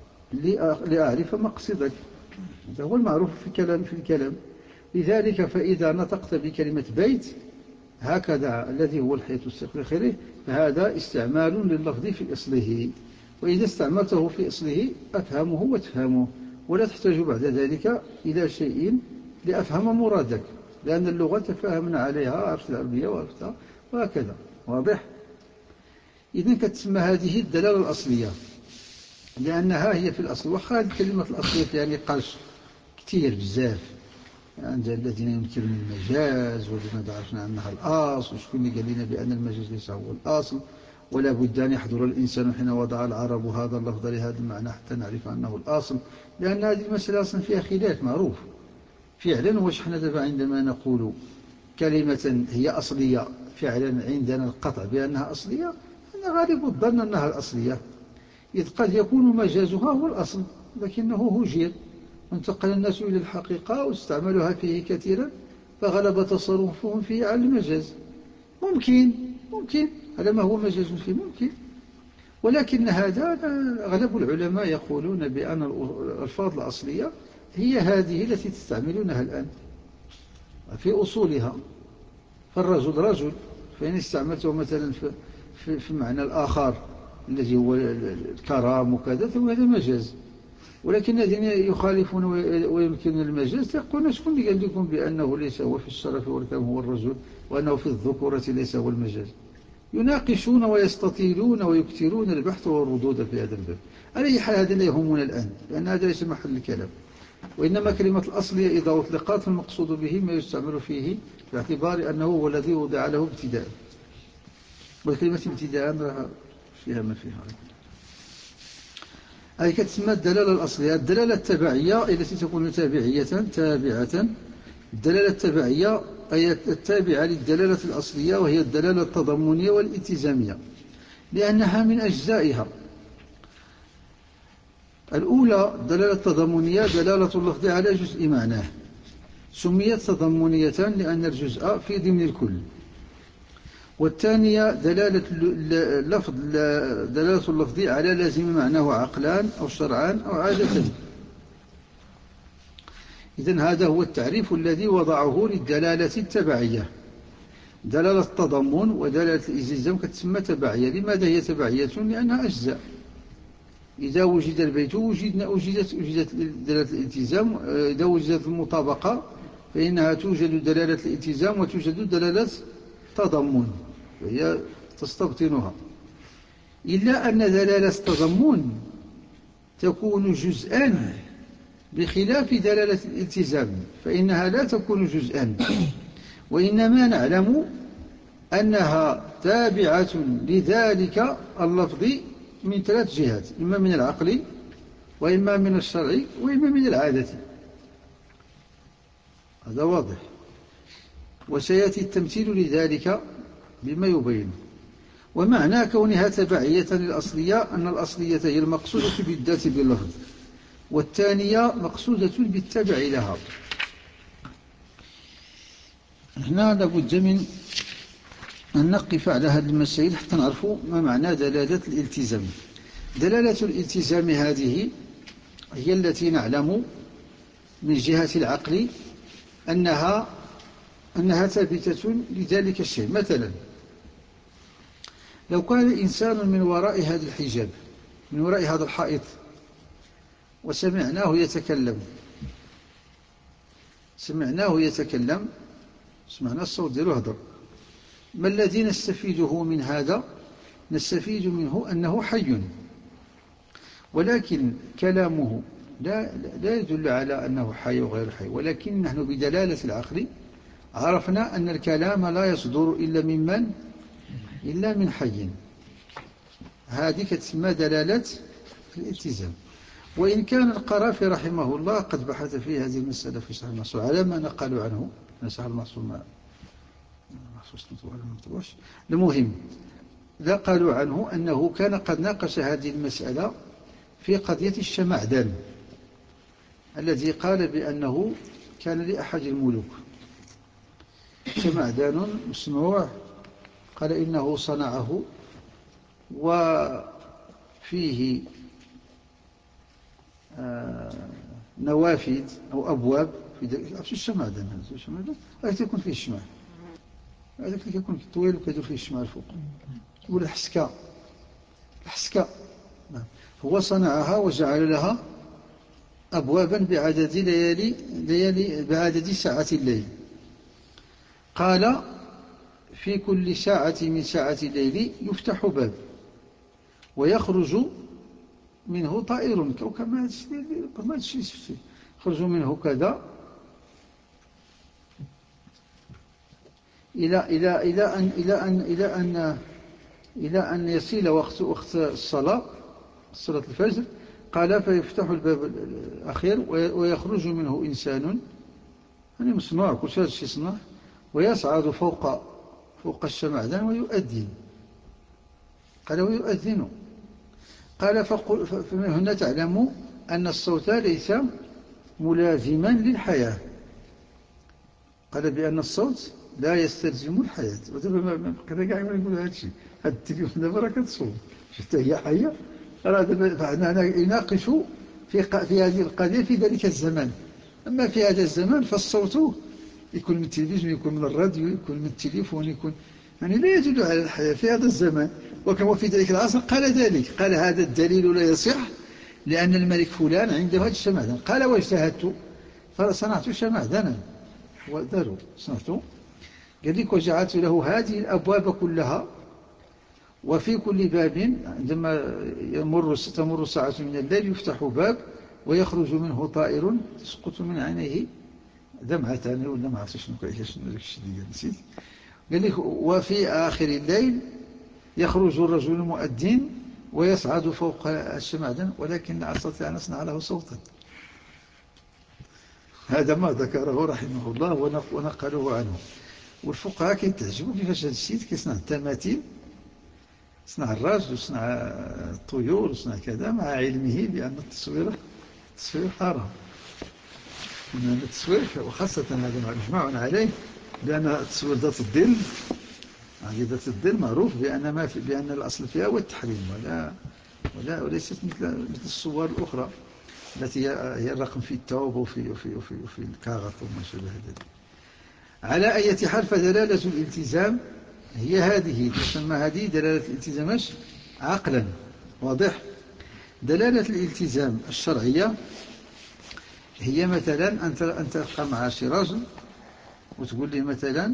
Speaker 2: لأعرف مقصدك. هذا هو المعروف في الكلام في الكلام لذلك فإذا نطقت بكلمة بيت هكذا الذي هو الحيط السقف آخره، فهذا استعمال لللفظ في أصله، وإذا استعملته في أصله أفهمه وتفهمه، ولا تحتاج بعد ذلك إلى شيء لأفهم مرادك، لأن اللغة تفاهمنا عليها، عرفت العربية وعرفتها وهكذا. واضح؟ إذن كتسمى هذه الدلالة الأصلية لأنها هي في الأصل. وخا الكلمة الأصلية يعني قاش كتير بزاف، عند الذين ينكرون المجاز ولماذا عرفنا أنها الأصل، وشكون اللي قال لنا بأن المجاز ليس هو الأصل، ولا بد أن يحضر الإنسان حين وضع العرب هذا اللفظ لهذا المعنى حتى نعرف أنه الأصل، لأن هذه المسألة أصلا فيها خلاف معروف فعلا. واش حنا دابا عندما نقول كلمة هي أصلية فعلا عندنا القطع بأنها أصلية، أنا غالب الظن أنها الأصلية، إذ قد يكون مجازها هو الأصل لكنه هجر وانتقل الناس إلى الحقيقة واستعملوها فيه كثيرا فغلب تصرفهم فيه على المجاز. ممكن ممكن على ما هو مجاز فيه ممكن، ولكن هذا أغلب العلماء يقولون بأن الألفاظ الأصلية هي هذه التي تستعملونها الآن في أصولها. فالرجل رجل، فإن استعملته مثلا في, في, في معنى الآخر الذي هو الكرام وكذا فهذا مجاز. ولكن الذين يخالفون ويمكن المجاز يقولون شكون اللي قال لكم بأنه ليس هو في الشرف والكرم هو الرجل وأنه في الذكورة ليس هو المجاز. يناقشون ويستطيلون ويكثرون البحث والردود في هذا الباب. على أي حال هذا لا يهمنا الآن لأن هذا ليس محل الكلام، وإنما كلمة الأصلية إذا أطلقت المقصود به ما يستعمل فيه باعتبار أنه هو الذي وضع له ابتداء، والكلمة ابتداء فيها ما فيها. أي كتسمى الدلالة الأصلية. الدلالة التبعية التي تكون تابعية تابعة. الدلالة التبعية أي التابعة للدلالة الأصلية، وهي الدلالة التضمنية والالتزامية لأنها من أجزائها. الأولى الدلالة التضمنية دلالة اللفظ على جزء معناه، سميت تضمنية لأن الجزء في ضمن الكل. والثانية دلالة اللفظ دلالة اللفظ على لازم معناه عقلان أو شرعان أو عادة. إذن هذا هو التعريف الذي وضعه للدلالة التبعية. دلالة التضمن ودلالة الالتزام كتسمى تبعية. لماذا هي تبعية؟ لأنها أجزاء. إذا وجد البيت وجدنا وجدت وجدت دلالة الالتزام. إذا وجدت المطابقة فإنها توجد دلالة الالتزام وتوجد دلالة تضمن، وهي تستبطنها. إلا أن دلالة التضمن تكون جزءا بخلاف دلالة الالتزام، فإنها لا تكون جزءا، وإنما نعلم أنها تابعة لذلك اللفظ من ثلاث جهات، إما من العقل وإما من الشرع وإما من العادة. هذا واضح، وسيأتي التمثيل لذلك بما يبين. ومعنى كونها تبعية للأصلية أن الأصلية هي المقصودة بالذات باللفظ، والثانية مقصودة بالتبع لها. هنا لابد من أن نقف على هذه المسائل حتى نعرفوا ما معنى دلالة الالتزام. دلالة الالتزام هذه هي التي نعلم من جهة العقل أنها أنها ثابتة لذلك الشيء. مثلا لو كان الإنسان من وراء هذا الحجاب، من وراء هذا الحائط، وسمعناه يتكلم سمعناه يتكلم سمعنا الصوت ديالو هضر، ما الذي نستفيده من هذا؟ نستفيد منه أنه حي، ولكن كلامه لا, لا يدل على أنه حي وغير حي، ولكن نحن بدلالة العقل عرفنا أن الكلام لا يصدر إلا ممن إلا من حي. هذه تسمى دلالة الالتزام. وإن كان القرافي رحمه الله قد بحث في هذه المسألة في شرح المحصول على ما نقلوا عنه، شرح المحصول ما المهم لا قالوا عنه أنه كان قد ناقش هذه المسألة في قضية الشمعدان الذي قال بأنه كان لأحد الملوك شمعدان مصنوع، قال إنه صنعه وفيه آه نوافذ أو أبواب في الشمعدان. هذا الشمعدان هذا يكون فيه الشمع، هذاك اللي كيكون طويل وكيدور فيه الشمع الفوق، يقول الحسكة. الحسكة نعم. هو صنعها وجعل لها أبوابا بعدد ليالي, ليالي بعدد ساعات الليل. قال في كل ساعة من ساعات الليل يفتح باب ويخرج منه طائر كما يخرج منه كذا إلى إلى إلى أن إلى أن إلى أن إلى أن يصل وقت وقت الصلاة صلاة الفجر. قال فيفتح الباب الأخير ويخرج منه إنسان يعني مصنوع كل شيء يصنع، ويصعد فوق فوق الشمعدان ويؤذن. قال ويؤذن. قال فمن هنا تعلم أن الصوت ليس ملازما للحياة. قال بأن الصوت لا يستلزم الحياة. ودابا كذا كاع يقولوا هذا الشيء، هذا التليفون دابا راه كتصوت حتى هي حية. راه دابا يناقش في في هذه القضية في ذلك الزمان. أما في هذا الزمان فالصوت يكون من التلفزيون، يكون من الراديو، يكون من التليفون، يكون يعني لا يدل على الحياة في هذا الزمان. وكما في ذلك العصر قال ذلك، قال هذا الدليل لا يصح لأن الملك فلان عنده هذا الشمعدان. قال واجتهدت فصنعت شمعدانا وداروا صنعته. قال لك وجعلت له هذه الأبواب كلها، وفي كل باب عندما يمر تمر ساعة من الليل يفتح باب ويخرج منه طائر تسقط من عينيه دمعتان ولا ما عرفتش شنو كايش الشيء اللي نسيت. قال لك وفي آخر الليل يخرج الرجل المؤذن ويصعد فوق الشمعدان ولكن لا أستطيع أن أصنع له صوتا. هذا ما ذكره رحمه الله ونقله عنه. والفقهاء كيتعجبوا كيفاش هذا الشيء كيصنع التماثيل، صنع الراجل وصنع الطيور وصنع كذا، مع علمه بأن التصوير التصوير حرام. أن التصوير وخاصة هذا مجمع عليه لأن التصوير ذات الظل ذات الظل معروف بأن ما في بأن الأصل فيها هو التحريم، ولا ولا وليست مثل مثل الصور الأخرى التي هي الرقم في التوب وفي وفي وفي, وفي الكاغط وما شابه ذلك. على أي حال فدلالة الالتزام هي هذه، تسمى هذه دلالة الالتزام عقلا. واضح؟ دلالة الالتزام الشرعية هي مثلا أن تلقى مع شي رجل وتقول لي مثلا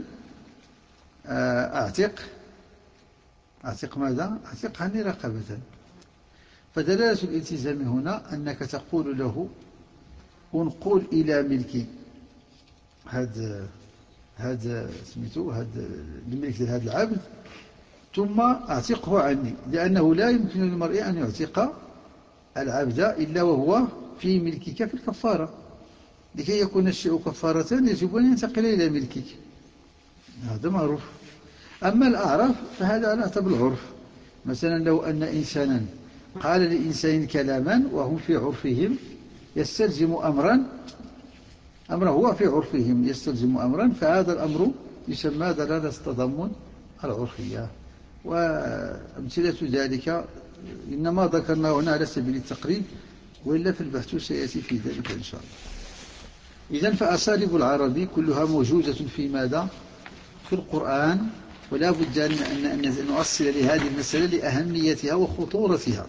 Speaker 2: أعتق أعتق ماذا؟ أعتق عني رقبة. فدلالة الالتزام هنا أنك تقول له انقل إلى ملكي هذا هذا سميتو هذا الملك هذا العبد ثم أعتقه عني، لأنه لا يمكن للمرء أن يعتق العبد إلا وهو في ملكك في الكفارة. لكي يكون الشيء كفارة يجب أن ينتقل إلى ملكك، هذا معروف. أما الأعراف فهذا على حسب العرف. مثلا لو أن إنسانا قال لإنسان كلاما وهم في عرفهم يستلزم أمرا أمره هو في عرفهم يستلزم أمرا، فهذا الأمر يسمى دلالة التضمن العرفية وأمثلة ذلك، إنما ذكرنا هنا على سبيل التقريب، وإلا في البحث سيأتي في ذلك إن شاء الله. إذن فأساليب العربي كلها موجودة في ماذا؟ في القرآن، ولا بد أن نؤصل لهذه المسألة لأهميتها وخطورتها.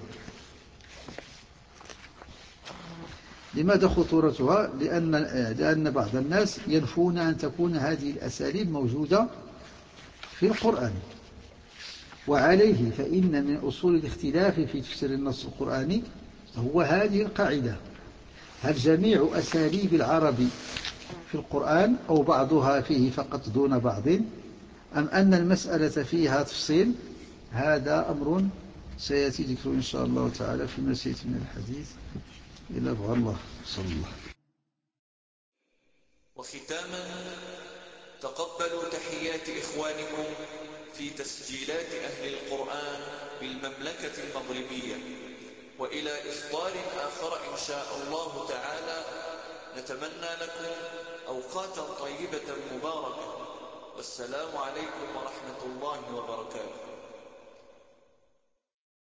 Speaker 2: لماذا خطورتها؟ لأن, لأن بعض الناس ينفون أن تكون هذه الأساليب موجودة في القرآن، وعليه فإن من أصول الاختلاف في تفسير النص القرآني هو هذه القاعدة: هل جميع أساليب العرب في القرآن أو بعضها فيه فقط دون بعض، أم أن المسألة فيها تفصيل؟ هذا أمر سيأتي ذكره إن شاء الله تعالى في مسيرة من الحديث إلى أبغى الله صلى الله.
Speaker 1: وختاما، تقبلوا تحيات إخوانكم في تسجيلات أهل القرآن بالمملكة المغربية، وإلى إصدار آخر إن شاء الله تعالى. نتمنى لكم أوقاتا طيبة مباركة، والسلام عليكم ورحمة الله وبركاته.